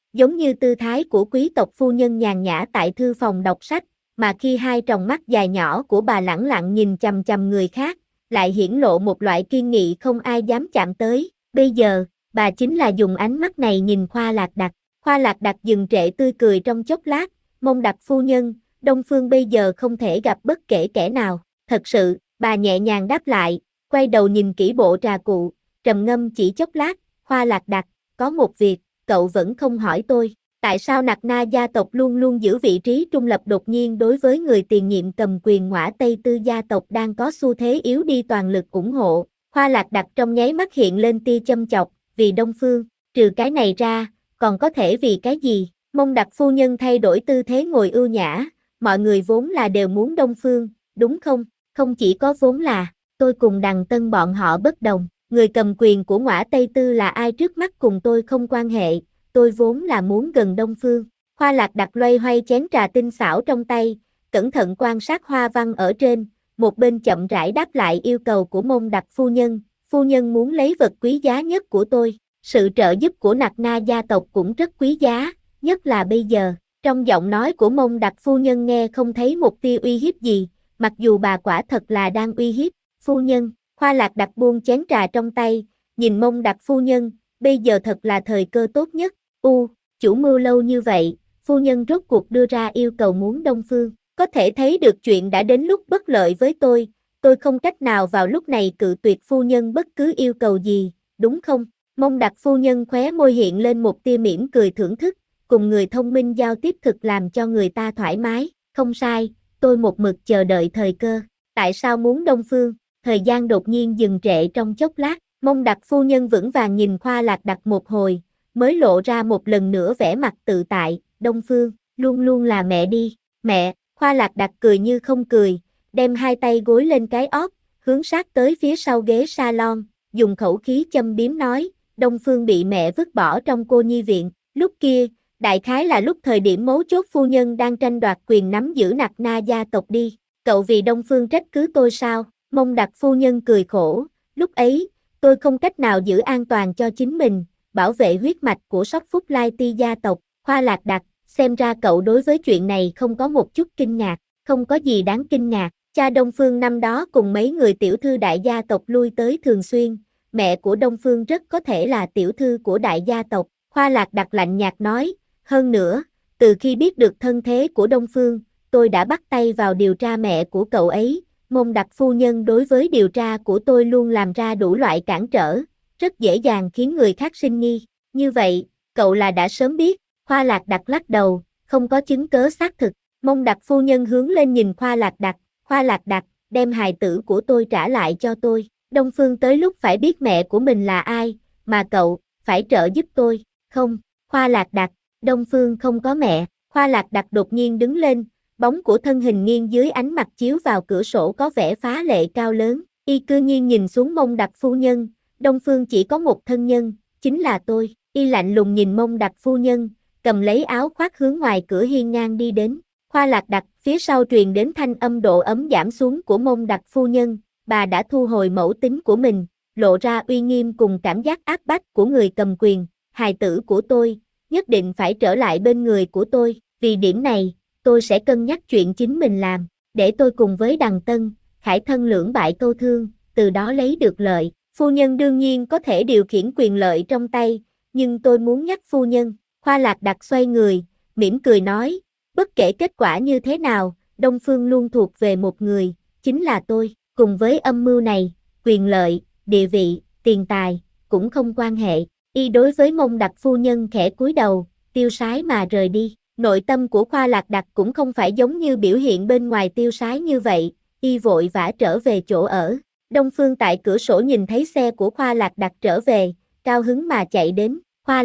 giống như tư thái của quý tộc phu nhân nhàn nhã tại thư phòng đọc sách, mà khi hai tròng mắt dài nhỏ của bà lẳng lặng nhìn chằm chằm người khác, lại hiển lộ một loại kiên nghị không ai dám chạm tới. Bây giờ, bà chính là dùng ánh mắt này nhìn Khoa Lạc Đặc. Khoa Lạc Đặc dừng trệ tươi cười trong chốc lát, Mông Đặc phu nhân, Đông Phương bây giờ không thể gặp bất kể kẻ nào. Thật sự, bà nhẹ nhàng đáp lại, quay đầu nhìn kỹ bộ trà cụ, trầm ngâm chỉ chốc lát, Khoa Lạc Đặc, có một việc, cậu vẫn không hỏi tôi. Tại sao Nặc Na gia tộc luôn luôn giữ vị trí trung lập, đột nhiên đối với người tiền nhiệm cầm quyền Ngõa Tây Tư gia tộc đang có xu thế yếu đi toàn lực ủng hộ? Khoa Lạc Đặc trong nháy mắt hiện lên tia châm chọc, vì Đông Phương, trừ cái này ra, còn có thể vì cái gì? Mông Đặc phu nhân thay đổi tư thế ngồi ưu nhã, mọi người vốn là đều muốn Đông Phương, đúng không? Không chỉ có vốn là, tôi cùng Đằng Tân bọn họ bất đồng, người cầm quyền của Ngõa Tây Tư là ai trước mắt cùng tôi không quan hệ, tôi vốn là muốn gần Đông Phương. Khoa Lạc Đặc loay hoay chén trà tinh xảo trong tay, cẩn thận quan sát hoa văn ở trên, một bên chậm rãi đáp lại yêu cầu của Mông Đặc phu nhân muốn lấy vật quý giá nhất của tôi, sự trợ giúp của Nặc Na gia tộc cũng rất quý giá, nhất là bây giờ. Trong giọng nói của Mông Đặc phu nhân nghe không thấy một tia uy hiếp gì, mặc dù bà quả thật là đang uy hiếp. Phu nhân, Khoa Lạc Đặc buông chén trà trong tay, nhìn Mông Đặc phu nhân, bây giờ thật là thời cơ tốt nhất. Chủ mưu lâu như vậy, phu nhân rốt cuộc đưa ra yêu cầu muốn Đông Phương, có thể thấy được chuyện đã đến lúc bất lợi với tôi không cách nào vào lúc này cự tuyệt phu nhân bất cứ yêu cầu gì, đúng không? Mông Đặc phu nhân khóe môi hiện lên một tia mỉm cười thưởng thức, cùng người thông minh giao tiếp thực làm cho người ta thoải mái, không sai, tôi một mực chờ đợi thời cơ. Tại sao muốn Đông Phương? Thời gian đột nhiên dừng trệ trong chốc lát, Mông Đặc phu nhân vững vàng nhìn Khoa Lạc Đặc một hồi, mới lộ ra một lần nữa vẻ mặt tự tại, Đông Phương, luôn luôn là mẹ đi, mẹ. Khoa Lạc Đặc cười như không cười, đem hai tay gối lên cái ót, hướng sát tới phía sau ghế salon, dùng khẩu khí châm biếm nói, Đông Phương bị mẹ vứt bỏ trong cô nhi viện, lúc kia, đại khái là lúc thời điểm mấu chốt phu nhân đang tranh đoạt quyền nắm giữ Nặc Na gia tộc đi, cậu vì Đông Phương trách cứ tôi sao? Mông Đặc phu nhân cười khổ, lúc ấy, tôi không cách nào giữ an toàn cho chính mình, bảo vệ huyết mạch của Sóc Phúc Lai Ti gia tộc. Khoa Lạc Đặc, xem ra cậu đối với chuyện này không có một chút kinh ngạc, không có gì đáng kinh ngạc. Cha Đông Phương năm đó cùng mấy người tiểu thư đại gia tộc lui tới thường xuyên, mẹ của Đông Phương rất có thể là tiểu thư của đại gia tộc. Khoa Lạc Đặc lạnh nhạt nói, hơn nữa, từ khi biết được thân thế của Đông Phương, tôi đã bắt tay vào điều tra mẹ của cậu ấy. Mông Đặc phu nhân đối với điều tra của tôi luôn làm ra đủ loại cản trở, rất dễ dàng khiến người khác sinh nghi. Như vậy, cậu là đã sớm biết. Khoa Lạc Đặc lắc đầu, không có chứng cớ xác thực. Mông Đặc phu nhân hướng lên nhìn Khoa Lạc Đặc, Khoa Lạc Đặc, đem hài tử của tôi trả lại cho tôi. Đông Phương tới lúc phải biết mẹ của mình là ai, mà cậu, phải trợ giúp tôi. Không, Khoa Lạc Đặc, Đông Phương không có mẹ. Khoa Lạc Đặc đột nhiên đứng lên, bóng của thân hình nghiêng dưới ánh mặt chiếu vào cửa sổ có vẻ phá lệ cao lớn. Y cư nhiên nhìn xuống Mông Đặc phu nhân, Đông Phương chỉ có một thân nhân, chính là tôi. Y lạnh lùng nhìn Mông Đặc phu nhân, cầm lấy áo khoác hướng ngoài cửa hiên ngang đi đến. Khoa Lạc Đặc, phía sau truyền đến thanh âm độ ấm giảm xuống của Mông Đặc phu nhân, bà đã thu hồi mẫu tính của mình, lộ ra uy nghiêm cùng cảm giác áp bách của người cầm quyền. Hài tử của tôi, nhất định phải trở lại bên người của tôi, vì điểm này, tôi sẽ cân nhắc chuyện chính mình làm, để tôi cùng với Đằng Tân, Khải thân lưỡng bại câu thương, từ đó lấy được lợi. Phu nhân đương nhiên có thể điều khiển quyền lợi trong tay, nhưng tôi muốn nhắc phu nhân. Khoa Lạc Đặc xoay người, mỉm cười nói, bất kể kết quả như thế nào, Đông Phương luôn thuộc về một người, chính là tôi, cùng với âm mưu này, quyền lợi, địa vị, tiền tài, cũng không quan hệ. Y đối với Mông Đặc phu nhân khẽ cúi đầu, tiêu sái mà rời đi. Nội tâm của Khoa Lạc Đặc cũng không phải giống như biểu hiện bên ngoài tiêu sái như vậy, Y vội vã trở về chỗ ở. Đông Phương tại cửa sổ nhìn thấy xe của Khoa Lạc Đặc trở về, cao hứng mà chạy đến, Khoa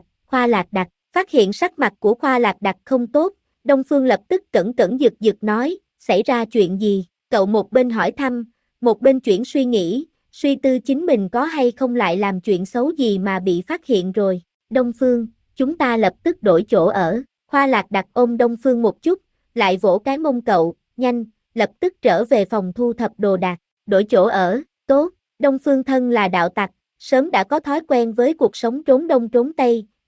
Lạc Đặc, phát hiện sắc mặt của Khoa Lạc Đặc không tốt, Đông Phương lập tức cẩn cẩn giật giật nói, xảy ra chuyện gì? Cậu một bên hỏi thăm, một bên chuyển suy nghĩ, suy tư chính mình có hay không lại làm chuyện xấu gì mà bị phát hiện rồi. Đông Phương, chúng ta lập tức đổi chỗ ở. Khoa Lạc Đặc ôm Đông Phương một chút, lại vỗ cái mông cậu, nhanh, lập tức trở về phòng thu thập đồ đạc, đổi chỗ ở, tốt. Đông Phương thân là đạo tặc, sớm đã có thói quen với cuộc sống trốn đông trốn tây,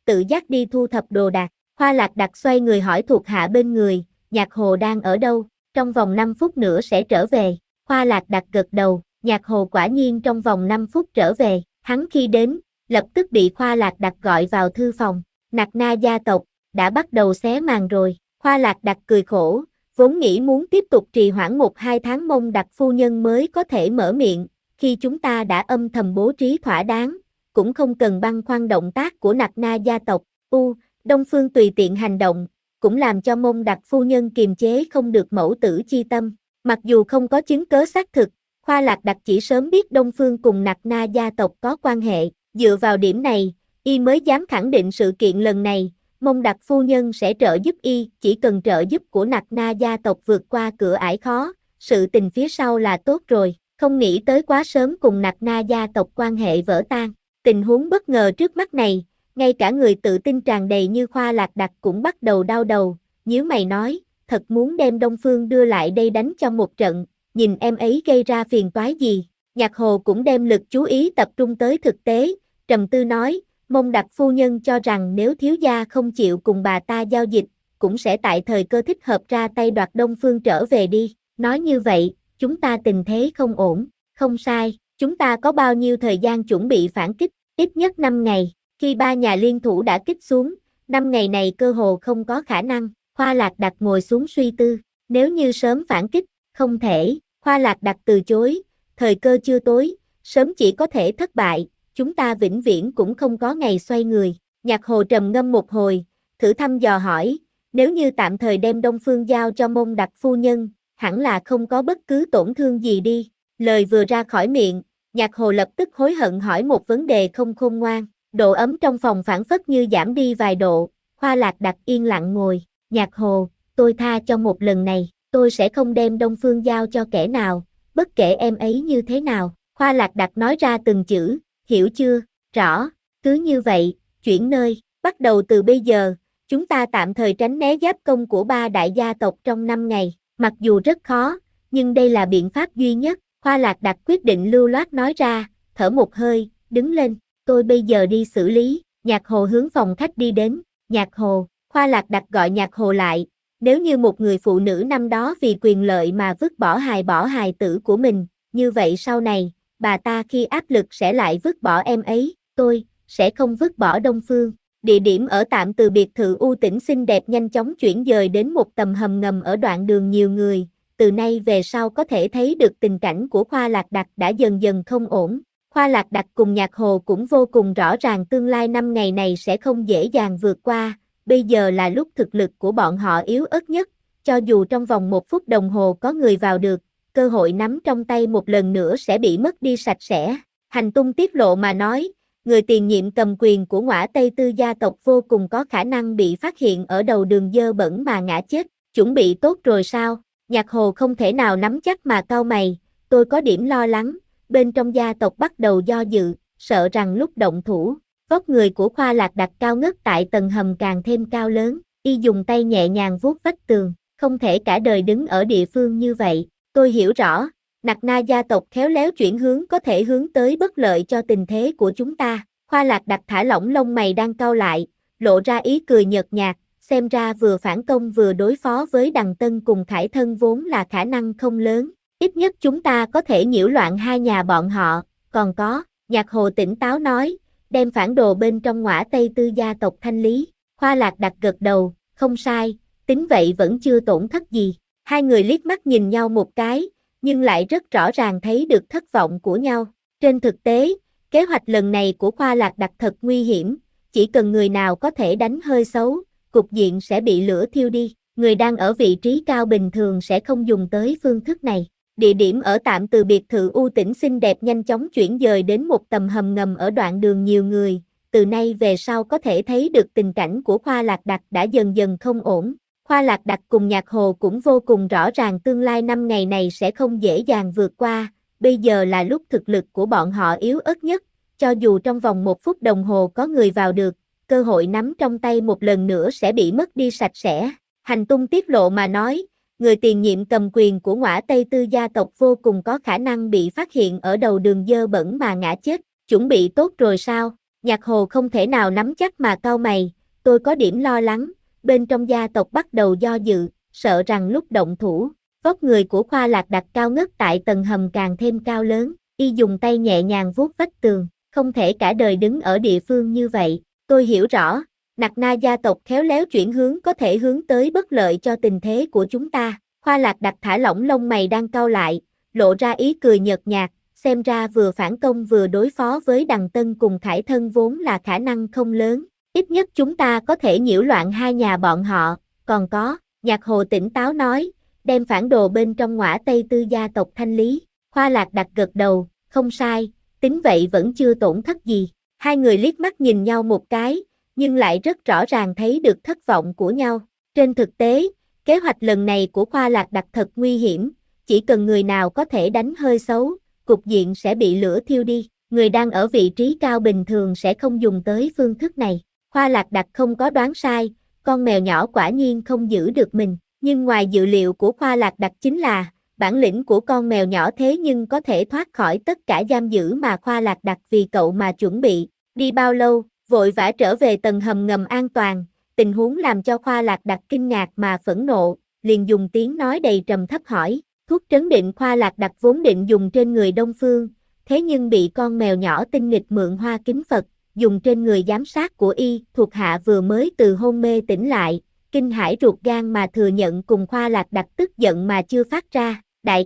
tự giác đi thu thập đồ đạc. Hoa Lạc Đặc xoay người hỏi thuộc hạ bên người, Nhạc Hồ đang ở đâu? Trong vòng 5 phút nữa sẽ trở về. Hoa Lạc Đặc gật đầu, Nhạc Hồ quả nhiên trong vòng 5 phút trở về. Hắn khi đến, lập tức bị Hoa Lạc Đặc gọi vào thư phòng. Nặc Na gia tộc đã bắt đầu xé màn rồi. Hoa Lạc Đặc cười khổ, vốn nghĩ muốn tiếp tục trì hoãn 1-2 tháng Mông Đặc phu nhân mới có thể mở miệng, khi chúng ta đã âm thầm bố trí thỏa đáng, cũng không cần băn khoăn động tác của Nặc Na gia tộc. Đông Phương tùy tiện hành động, cũng làm cho Mông Đặc phu nhân kiềm chế không được mẫu tử chi tâm. Mặc dù không có chứng cớ xác thực, Hoa Lạc Đặc chỉ sớm biết Đông Phương cùng Nặc Na gia tộc có quan hệ, dựa vào điểm này, y mới dám khẳng định sự kiện lần này, Mông Đặc phu nhân sẽ trợ giúp y, chỉ cần trợ giúp của Nặc Na gia tộc vượt qua cửa ải khó, sự tình phía sau là tốt rồi, không nghĩ tới quá sớm cùng Nặc Na gia tộc quan hệ vỡ tan. Tình huống bất ngờ trước mắt này, ngay cả người tự tin tràn đầy như Hoa Lạc Đặc cũng bắt đầu đau đầu, nhíu mày nói, thật muốn đem Đông Phương đưa lại đây đánh cho một trận, nhìn em ấy gây ra phiền toái gì. Nhạc Hồ cũng đem lực chú ý tập trung tới thực tế, trầm tư nói, Mông Đặc phu nhân cho rằng nếu thiếu gia không chịu cùng bà ta giao dịch, cũng sẽ tại thời cơ thích hợp ra tay đoạt Đông Phương trở về đi. Nói như vậy, chúng ta tình thế không ổn. Không sai, chúng ta có bao nhiêu thời gian chuẩn bị phản kích, ít nhất 5 ngày. Khi 3 nhà liên thủ đã kích xuống, 5 ngày này cơ hồ không có khả năng. Hoa Lạc Đặc ngồi xuống suy tư, nếu như sớm phản kích, không thể. Hoa Lạc Đặc từ chối, thời cơ chưa tối, sớm chỉ có thể thất bại, chúng ta vĩnh viễn cũng không có ngày xoay người. Nhạc Hồ trầm ngâm một hồi, thử thăm dò hỏi, nếu như tạm thời đem Đông Phương giao cho Mông Đặc phu nhân, hẳn là không có bất cứ tổn thương gì đi. Lời vừa ra khỏi miệng, Nhạc Hồ lập tức hối hận hỏi một vấn đề không khôn ngoan. Độ ấm trong phòng phảng phất như giảm đi vài độ, Hoa Lạc Đặc yên lặng ngồi, Nhạc Hồ, tôi tha cho một lần này, tôi sẽ không đem Đông Phương giao cho kẻ nào, bất kể em ấy như thế nào. Hoa Lạc Đặc nói ra từng chữ, hiểu chưa, rõ, cứ như vậy, chuyển nơi, bắt đầu từ bây giờ, chúng ta tạm thời tránh né giáp công của 3 đại gia tộc trong 5 ngày, mặc dù rất khó, nhưng đây là biện pháp duy nhất. Hoa Lạc Đặc quyết định lưu loát nói ra, thở một hơi, đứng lên. Tôi bây giờ đi xử lý. Nhạc Hồ hướng phòng khách đi đến. Nhạc Hồ, Hoa Lạc Đặc gọi Nhạc Hồ lại. Nếu như một người phụ nữ năm đó vì quyền lợi mà vứt bỏ hài tử của mình, như vậy sau này, bà ta khi áp lực sẽ lại vứt bỏ em ấy. Tôi sẽ không vứt bỏ Đông Phương. Địa điểm ở tạm từ biệt thự u tĩnh xinh đẹp nhanh chóng chuyển dời đến một tầm hầm ngầm ở đoạn đường nhiều người. Từ nay về sau có thể thấy được tình cảnh của Hoa Lạc Đặc đã dần dần không ổn. Hoa Lạc Đặc cùng Nhạc Hồ cũng vô cùng rõ ràng tương lai 5 ngày này sẽ không dễ dàng vượt qua, bây giờ là lúc thực lực của bọn họ yếu ớt nhất, cho dù trong vòng 1 phút đồng hồ có người vào được, cơ hội nắm trong tay một lần nữa sẽ bị mất đi sạch sẽ. Hành tung tiết lộ mà nói, người tiền nhiệm cầm quyền của Ngõa Tây Tư gia tộc vô cùng có khả năng bị phát hiện ở đầu đường dơ bẩn mà ngã chết, chuẩn bị tốt rồi sao? Nhạc Hồ không thể nào nắm chắc mà cau mày, tôi có điểm lo lắng. Bên trong gia tộc bắt đầu do dự, sợ rằng lúc động thủ, vóc người của Hoa Lạc Đặc cao ngất tại tầng hầm càng thêm cao lớn, y dùng tay nhẹ nhàng vuốt vách tường, không thể cả đời đứng ở địa phương như vậy, tôi hiểu rõ, Nặc Na gia tộc khéo léo chuyển hướng có thể hướng tới bất lợi cho tình thế của chúng ta. Hoa Lạc Đặc thả lỏng lông mày đang cau lại, lộ ra ý cười nhợt nhạt, xem ra vừa phản công vừa đối phó với Đằng Tân cùng Khải Thân vốn là khả năng không lớn. Ít nhất chúng ta có thể nhiễu loạn 2 nhà bọn họ, còn có, Nhạc Hồ tỉnh táo nói, đem phản đồ bên trong Ngõa Tây Tư gia tộc thanh lý. Hoa Lạc Đặc gật đầu, không sai, tính vậy vẫn chưa tổn thất gì. Hai người liếc mắt nhìn nhau một cái, nhưng lại rất rõ ràng thấy được thất vọng của nhau. Trên thực tế, kế hoạch lần này của Hoa Lạc Đặc thật nguy hiểm, chỉ cần người nào có thể đánh hơi xấu, cục diện sẽ bị lửa thiêu đi. Người đang ở vị trí cao bình thường sẽ không dùng tới phương thức này. Địa điểm ở tạm từ biệt thự u tĩnh xinh đẹp nhanh chóng chuyển dời đến một tầm hầm ngầm ở đoạn đường nhiều người, từ nay về sau có thể thấy được tình cảnh của Hoa Lạc Đặc đã dần dần không ổn. Hoa Lạc Đặc cùng Nhạc Hồ cũng vô cùng rõ ràng tương lai 5 ngày này sẽ không dễ dàng vượt qua, bây giờ là lúc thực lực của bọn họ yếu ớt nhất, cho dù trong vòng 1 phút đồng hồ có người vào được, cơ hội nắm trong tay một lần nữa sẽ bị mất đi sạch sẽ. Hành tung tiết lộ mà nói, người tiền nhiệm cầm quyền của Ngõa Tây Tư gia tộc vô cùng có khả năng bị phát hiện ở đầu đường dơ bẩn mà ngã chết, chuẩn bị tốt rồi sao? Nhạc Hồ không thể nào nắm chắc mà cau mày, tôi có điểm lo lắng, bên trong gia tộc bắt đầu do dự, sợ rằng lúc động thủ, vóc người của Khoa Lạc Đặc cao ngất tại tầng hầm càng thêm cao lớn, y dùng tay nhẹ nhàng vuốt vách tường, không thể cả đời đứng ở địa phương như vậy, tôi hiểu rõ, Nặc Na gia tộc khéo léo chuyển hướng có thể hướng tới bất lợi cho tình thế của chúng ta, Khoa Lạc Đặc thả lỏng lông mày đang cau lại, lộ ra ý cười nhợt nhạt, xem ra vừa phản công vừa đối phó với Đằng Tân cùng Khải Thân vốn là khả năng không lớn, ít nhất chúng ta có thể nhiễu loạn hai nhà bọn họ, còn có, Nhạc Hồ tỉnh táo nói, đem phản đồ bên trong Ngõa Tây Tư gia tộc thanh lý, Khoa Lạc Đặc gật đầu, không sai, tính vậy vẫn chưa tổn thất gì, hai người liếc mắt nhìn nhau một cái, nhưng lại rất rõ ràng thấy được thất vọng của nhau, trên thực tế, kế hoạch lần này của Khoa Lạc Đặc thật nguy hiểm, chỉ cần người nào có thể đánh hơi xấu, cục diện sẽ bị lửa thiêu đi, người đang ở vị trí cao bình thường sẽ không dùng tới phương thức này. Khoa Lạc Đặc không có đoán sai, con mèo nhỏ quả nhiên không giữ được mình, nhưng ngoài dự liệu của Khoa Lạc Đặc chính là, bản lĩnh của con mèo nhỏ thế nhưng có thể thoát khỏi tất cả giam giữ mà Khoa Lạc Đặc vì cậu mà chuẩn bị, đi bao lâu, vội vã trở về tầng hầm ngầm an toàn, tình huống làm cho Khoa Lạc Đặc kinh ngạc mà phẫn nộ, liền dùng tiếng nói đầy trầm thấp hỏi. Thuốc trấn định Khoa Lạc Đặc vốn định dùng trên người Đông Phương, thế nhưng bị con mèo nhỏ tinh nghịch mượn hoa kính Phật, dùng trên người giám sát của y, thuộc hạ vừa mới từ hôn mê tỉnh lại, kinh hãi ruột gan mà thừa nhận cùng Khoa Lạc Đặc tức giận mà chưa phát ra,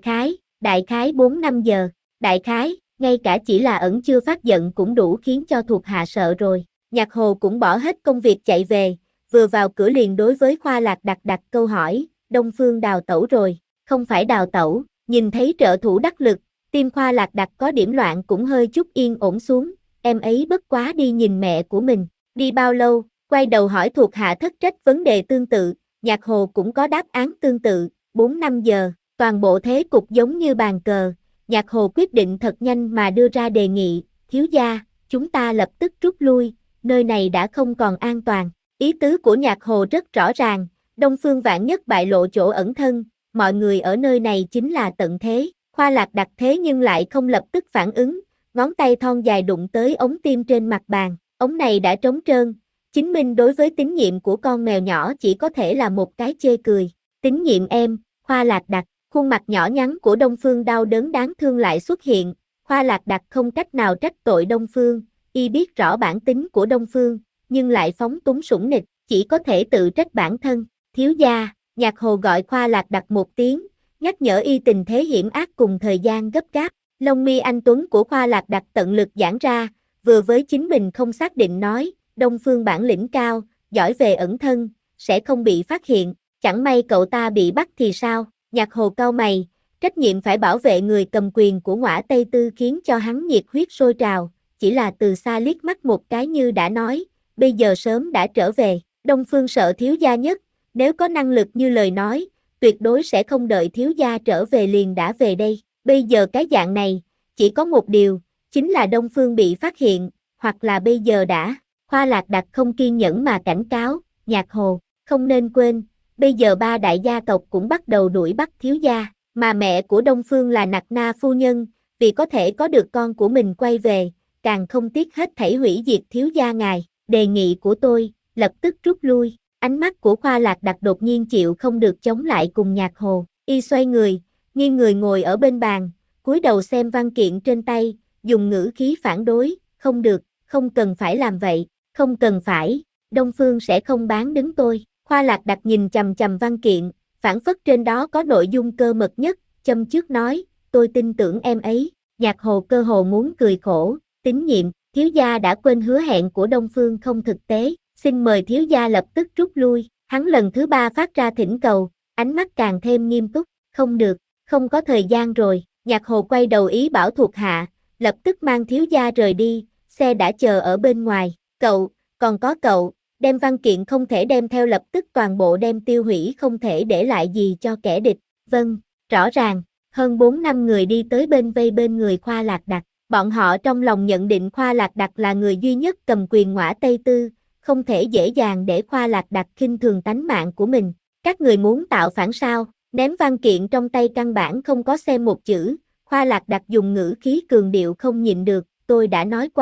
đại khái 4-5 giờ, đại khái, ngay cả chỉ là ẩn chưa phát giận cũng đủ khiến cho thuộc hạ sợ rồi, Nhạc Hồ cũng bỏ hết công việc chạy về, vừa vào cửa liền đối với Khoa Lạc Đặc đặt câu hỏi, Đông Phương đào tẩu rồi. Không phải đào tẩu, nhìn thấy trợ thủ đắc lực, tim Khoa Lạc Đặc có điểm loạn cũng hơi chút yên ổn xuống, em ấy bất quá đi nhìn mẹ của mình, đi bao lâu, quay đầu hỏi thuộc hạ thất trách vấn đề tương tự, Nhạc Hồ cũng có đáp án tương tự, 4-5 giờ, toàn bộ thế cục giống như bàn cờ, Nhạc Hồ quyết định thật nhanh mà đưa ra đề nghị, thiếu gia, chúng ta lập tức rút lui, nơi này đã không còn an toàn, ý tứ của Nhạc Hồ rất rõ ràng, Đông Phương vạn nhất bại lộ chỗ ẩn thân, mọi người ở nơi này chính là tận thế, Khoa Lạc Đặc thế nhưng lại không lập tức phản ứng, ngón tay thon dài đụng tới ống tim trên mặt bàn, ống này đã trống trơn, chứng minh đối với tín nhiệm của con mèo nhỏ chỉ có thể là một cái chê cười, tín nhiệm em, Khoa Lạc Đặc, khuôn mặt nhỏ nhắn của Đông Phương đau đớn đáng thương lại xuất hiện, Khoa Lạc Đặc không cách nào trách tội Đông Phương, y biết rõ bản tính của Đông Phương, nhưng lại phóng túng sủng nịch, chỉ có thể tự trách bản thân, thiếu gia. Nhạc Hồ gọi Khoa Lạc Đặc một tiếng, nhắc nhở y tình thế hiểm ác cùng thời gian gấp gáp. Lông mi anh tuấn của Khoa Lạc Đặc tận lực giãn ra, vừa với chính mình không xác định nói, Đông Phương bản lĩnh cao, giỏi về ẩn thân, sẽ không bị phát hiện, chẳng may cậu ta bị bắt thì sao? Nhạc Hồ cau mày, trách nhiệm phải bảo vệ người cầm quyền của Ngõa Tây Tư khiến cho hắn nhiệt huyết sôi trào, chỉ là từ xa liếc mắt một cái như đã nói, bây giờ sớm đã trở về, Đông Phương sợ thiếu gia nhất. Nếu có năng lực như lời nói, tuyệt đối sẽ không đợi thiếu gia trở về liền đã về đây. Bây giờ cái dạng này, chỉ có một điều, chính là Đông Phương bị phát hiện, hoặc là bây giờ đã. Khoa Lạc Đặc không kiên nhẫn mà cảnh cáo, Nhạc Hồ, không nên quên, bây giờ ba đại gia tộc cũng bắt đầu đuổi bắt thiếu gia, mà mẹ của Đông Phương là Nặc Na phu nhân, vì có thể có được con của mình quay về, càng không tiếc hết thảy hủy diệt thiếu gia ngài. Đề nghị của tôi, lập tức rút lui. Ánh mắt của Khoa Lạc Đặc đột nhiên chịu không được chống lại cùng Nhạc Hồ, y xoay người, nghiêng người ngồi ở bên bàn, cúi đầu xem văn kiện trên tay, dùng ngữ khí phản đối, không được, không cần phải làm vậy, không cần phải, Đông Phương sẽ không bán đứng tôi. Khoa Lạc Đặc nhìn chằm chằm văn kiện, phản phất trên đó có nội dung cơ mật nhất, châm chước nói, tôi tin tưởng em ấy, Nhạc Hồ cơ hồ muốn cười khổ, tín nhiệm, thiếu gia đã quên hứa hẹn của Đông Phương không thực tế. Xin mời thiếu gia lập tức rút lui, hắn lần thứ 3 phát ra thỉnh cầu, ánh mắt càng thêm nghiêm túc, không được, không có thời gian rồi, Nhạc Hồ quay đầu ý bảo thuộc hạ, lập tức mang thiếu gia rời đi, xe đã chờ ở bên ngoài, cậu, còn có cậu, đem văn kiện không thể đem theo lập tức toàn bộ đem tiêu hủy không thể để lại gì cho kẻ địch, vâng, rõ ràng, hơn 4-5 người đi tới bên vây bên người Khoa Lạc Đặc, bọn họ trong lòng nhận định Khoa Lạc Đặc là người duy nhất cầm quyền Ngõa Tây Tư, không thể dễ dàng để Khoa Lạc Đặc khinh thường tánh mạng của mình. Các người muốn tạo phản sao? Ném văn kiện trong tay căn bản không có xem một chữ, Khoa Lạc Đặc dùng ngữ khí cường điệu không nhịn được, tôi đã nói qua,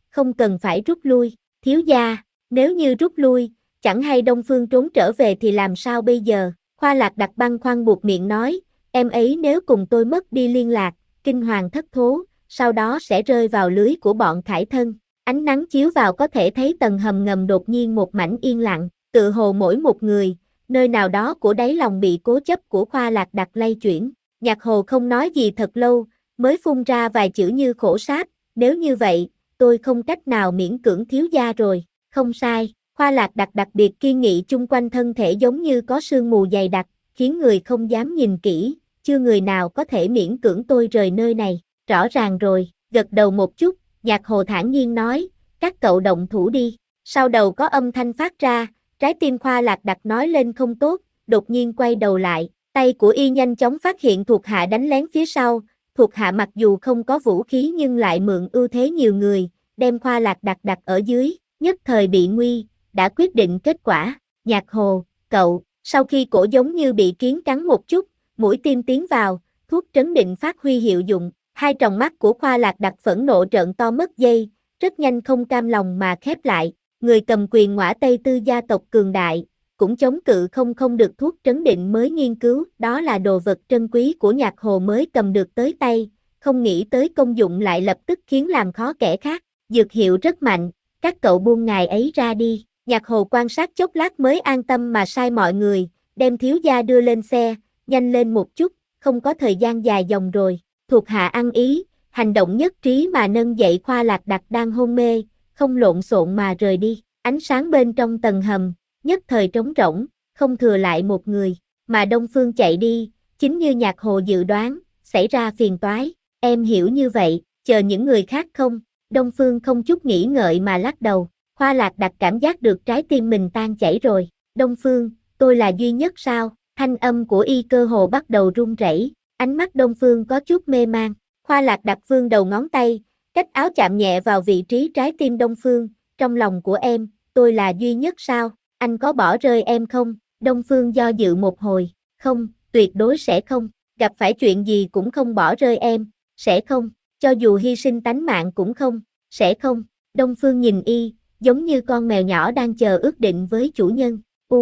không cần phải rút lui. Thiếu gia, nếu như rút lui, chẳng hay Đông Phương trốn trở về thì làm sao bây giờ? Khoa Lạc Đặc băn khoăn buột miệng nói, em ấy nếu cùng tôi mất đi liên lạc, kinh hoàng thất thố, sau đó sẽ rơi vào lưới của bọn Khải Thân. Ánh nắng chiếu vào có thể thấy tầng hầm ngầm đột nhiên một mảnh yên lặng, tự hồ mỗi một người, nơi nào đó của đáy lòng bị cố chấp của Khoa Lạc Đặc lay chuyển. Nhạc Hồ không nói gì thật lâu, mới phun ra vài chữ như khổ sáp, nếu như vậy, tôi không cách nào miễn cưỡng thiếu gia rồi. Không sai, Khoa Lạc Đặc đặc biệt kiên nghị chung quanh thân thể giống như có sương mù dày đặc, khiến người không dám nhìn kỹ, chưa người nào có thể miễn cưỡng tôi rời nơi này. Rõ ràng rồi, gật đầu một chút, Nhạc Hồ thản nhiên nói, các cậu động thủ đi. Sau đầu có âm thanh phát ra, trái tim Khoa Lạc Đặc nói lên không tốt, đột nhiên quay đầu lại, tay của y nhanh chóng phát hiện thuộc hạ đánh lén phía sau, thuộc hạ mặc dù không có vũ khí nhưng lại mượn ưu thế nhiều người, đem Khoa Lạc Đặc đặt ở dưới, nhất thời bị nguy, đã quyết định kết quả. Nhạc Hồ, cậu, sau khi cổ giống như bị kiến cắn một chút, mũi tim tiến vào, thuốc trấn định phát huy hiệu dụng, hai tròng mắt của Khoa Lạc Đặc phẫn nộ trợn to mất dây, rất nhanh không cam lòng mà khép lại, người cầm quyền Ngõa Tây Tư gia tộc cường đại, cũng chống cự không được thuốc trấn định mới nghiên cứu, đó là đồ vật trân quý của Nhạc Hồ mới cầm được tới tay, không nghĩ tới công dụng lại lập tức khiến làm khó kẻ khác, dược hiệu rất mạnh, các cậu buông ngài ấy ra đi. Nhạc Hồ quan sát chốc lát mới an tâm mà sai mọi người, đem thiếu gia đưa lên xe, nhanh lên một chút, không có thời gian dài dòng rồi. Thuộc hạ ăn ý, hành động nhất trí mà nâng dậy Khoa Lạc Đặc đang hôn mê, không lộn xộn mà rời đi. Ánh sáng bên trong tầng hầm, nhất thời trống rỗng, không thừa lại một người, mà Đông Phương chạy đi, chính như Nhạc Hồ dự đoán, xảy ra phiền toái. Em hiểu như vậy, chờ những người khác không? Đông Phương không chút nghĩ ngợi mà lắc đầu. Khoa Lạc Đặc cảm giác được trái tim mình tan chảy rồi. Đông Phương, tôi là duy nhất sao? Thanh âm của y cơ hồ bắt đầu run rẩy, ánh mắt Đông Phương có chút mê man. Khoa Lạc Đặc vươn đầu ngón tay, cách áo chạm nhẹ vào vị trí trái tim Đông Phương. Trong lòng của em, tôi là duy nhất sao? Anh có bỏ rơi em không? Đông Phương do dự một hồi. Không, tuyệt đối sẽ không. Gặp phải chuyện gì cũng không bỏ rơi em. Sẽ không. Cho dù hy sinh tánh mạng cũng không. Sẽ không. Đông Phương nhìn y, giống như con mèo nhỏ đang chờ ước định với chủ nhân.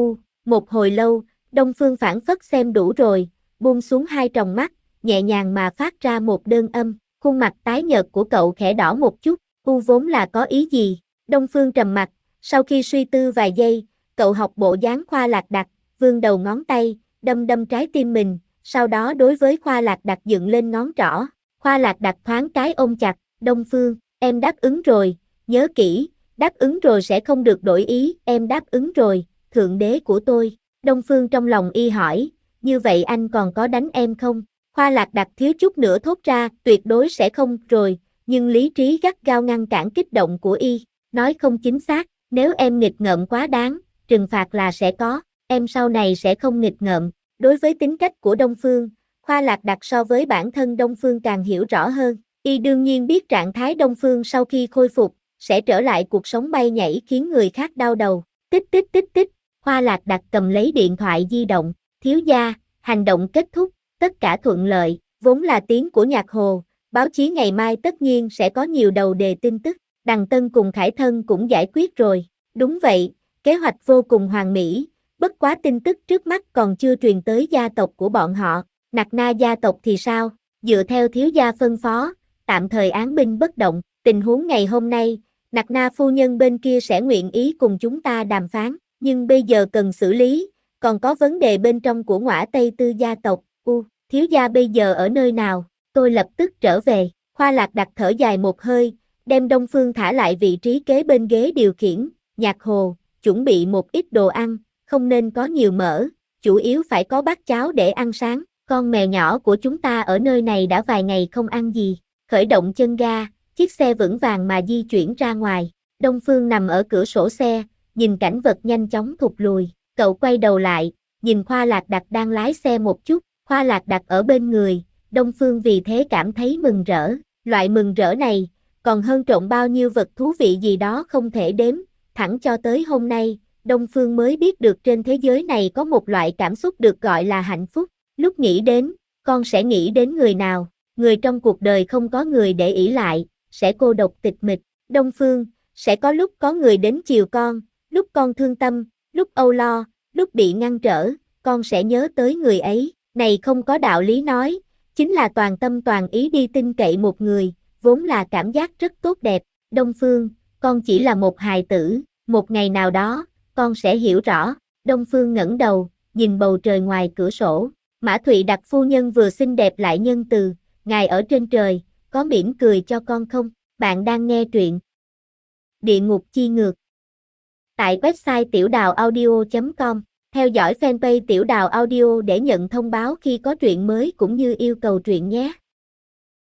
Một hồi lâu, Đông Phương phảng phất xem đủ rồi, buông xuống hai tròng mắt, nhẹ nhàng mà phát ra một đơn âm. Khuôn mặt tái nhợt của cậu khẽ đỏ một chút. Vốn là có ý gì? Đông Phương trầm mặt, sau khi suy tư vài giây, cậu học bộ dáng Khoa Lạc Đặc, vươn đầu ngón tay, đâm trái tim mình, sau đó đối với Khoa Lạc Đặc dựng lên ngón trỏ. Khoa Lạc Đặc thoáng cái ôm chặt, Đông Phương, em đáp ứng rồi, nhớ kỹ, đáp ứng rồi sẽ không được đổi ý, em đáp ứng rồi, thượng đế của tôi. Đông Phương trong lòng y hỏi, như vậy anh còn có đánh em không? Khoa Lạc Đặc thiếu chút nữa thốt ra, tuyệt đối sẽ không rồi, nhưng lý trí gắt gao ngăn cản kích động của y, nói không chính xác, nếu em nghịch ngợm quá đáng, trừng phạt là sẽ có, em sau này sẽ không nghịch ngợm. Đối với tính cách của Đông Phương, Khoa Lạc Đặc so với bản thân Đông Phương càng hiểu rõ hơn, y đương nhiên biết trạng thái Đông Phương sau khi khôi phục, sẽ trở lại cuộc sống bay nhảy khiến người khác đau đầu. Tích tích tích tích, Khoa Lạc Đặc cầm lấy điện thoại di động, thiếu gia, hành động kết thúc, tất cả thuận lợi, vốn là tiếng của Nhạc Hồ, báo chí ngày mai tất nhiên sẽ có nhiều đầu đề tin tức, Đằng Tân cùng Khải Thân cũng giải quyết rồi, đúng vậy, kế hoạch vô cùng hoàn mỹ, bất quá tin tức trước mắt còn chưa truyền tới gia tộc của bọn họ, Nặc Na gia tộc thì sao, dựa theo thiếu gia phân phó, tạm thời án binh bất động, tình huống ngày hôm nay, Nặc Na phu nhân bên kia sẽ nguyện ý cùng chúng ta đàm phán, nhưng bây giờ cần xử lý, còn có vấn đề bên trong của Ngõa Tây Tư gia tộc, thiếu gia bây giờ ở nơi nào, tôi lập tức trở về. Khoa Lạc Đặc thở dài một hơi, đem Đông Phương thả lại vị trí kế bên ghế điều khiển, Nhạc Hồ, chuẩn bị một ít đồ ăn, không nên có nhiều mỡ, chủ yếu phải có bát cháo để ăn sáng, con mèo nhỏ của chúng ta ở nơi này đã vài ngày không ăn gì, khởi động chân ga, chiếc xe vững vàng mà di chuyển ra ngoài, Đông Phương nằm ở cửa sổ xe, nhìn cảnh vật nhanh chóng thụt lùi, cậu quay đầu lại, nhìn Khoa Lạc Đặc đang lái xe một chút, Khoa Lạc Đặc ở bên người, Đông Phương vì thế cảm thấy mừng rỡ, loại mừng rỡ này, còn hơn trộn bao nhiêu vật thú vị gì đó không thể đếm, thẳng cho tới hôm nay, Đông Phương mới biết được trên thế giới này có một loại cảm xúc được gọi là hạnh phúc, lúc nghĩ đến, con sẽ nghĩ đến người nào, người trong cuộc đời không có người để ỷ lại, sẽ cô độc tịch mịch, Đông Phương, sẽ có lúc có người đến chiều con, lúc con thương tâm, lúc âu lo, lúc bị ngăn trở, con sẽ nhớ tới người ấy, này không có đạo lý nói, chính là toàn tâm toàn ý đi tin cậy một người, vốn là cảm giác rất tốt đẹp. Đông Phương, con chỉ là một hài tử, một ngày nào đó, con sẽ hiểu rõ. Đông Phương ngẩng đầu, nhìn bầu trời ngoài cửa sổ. Mã Thụy Đặc phu nhân vừa xinh đẹp lại nhân từ, ngài ở trên trời, có mỉm cười cho con không? Bạn đang nghe truyện Địa ngục chi ngược tại website tiểu đào audio.com. Theo dõi fanpage Tiểu Đào Audio để nhận thông báo khi có truyện mới cũng như yêu cầu truyện nhé.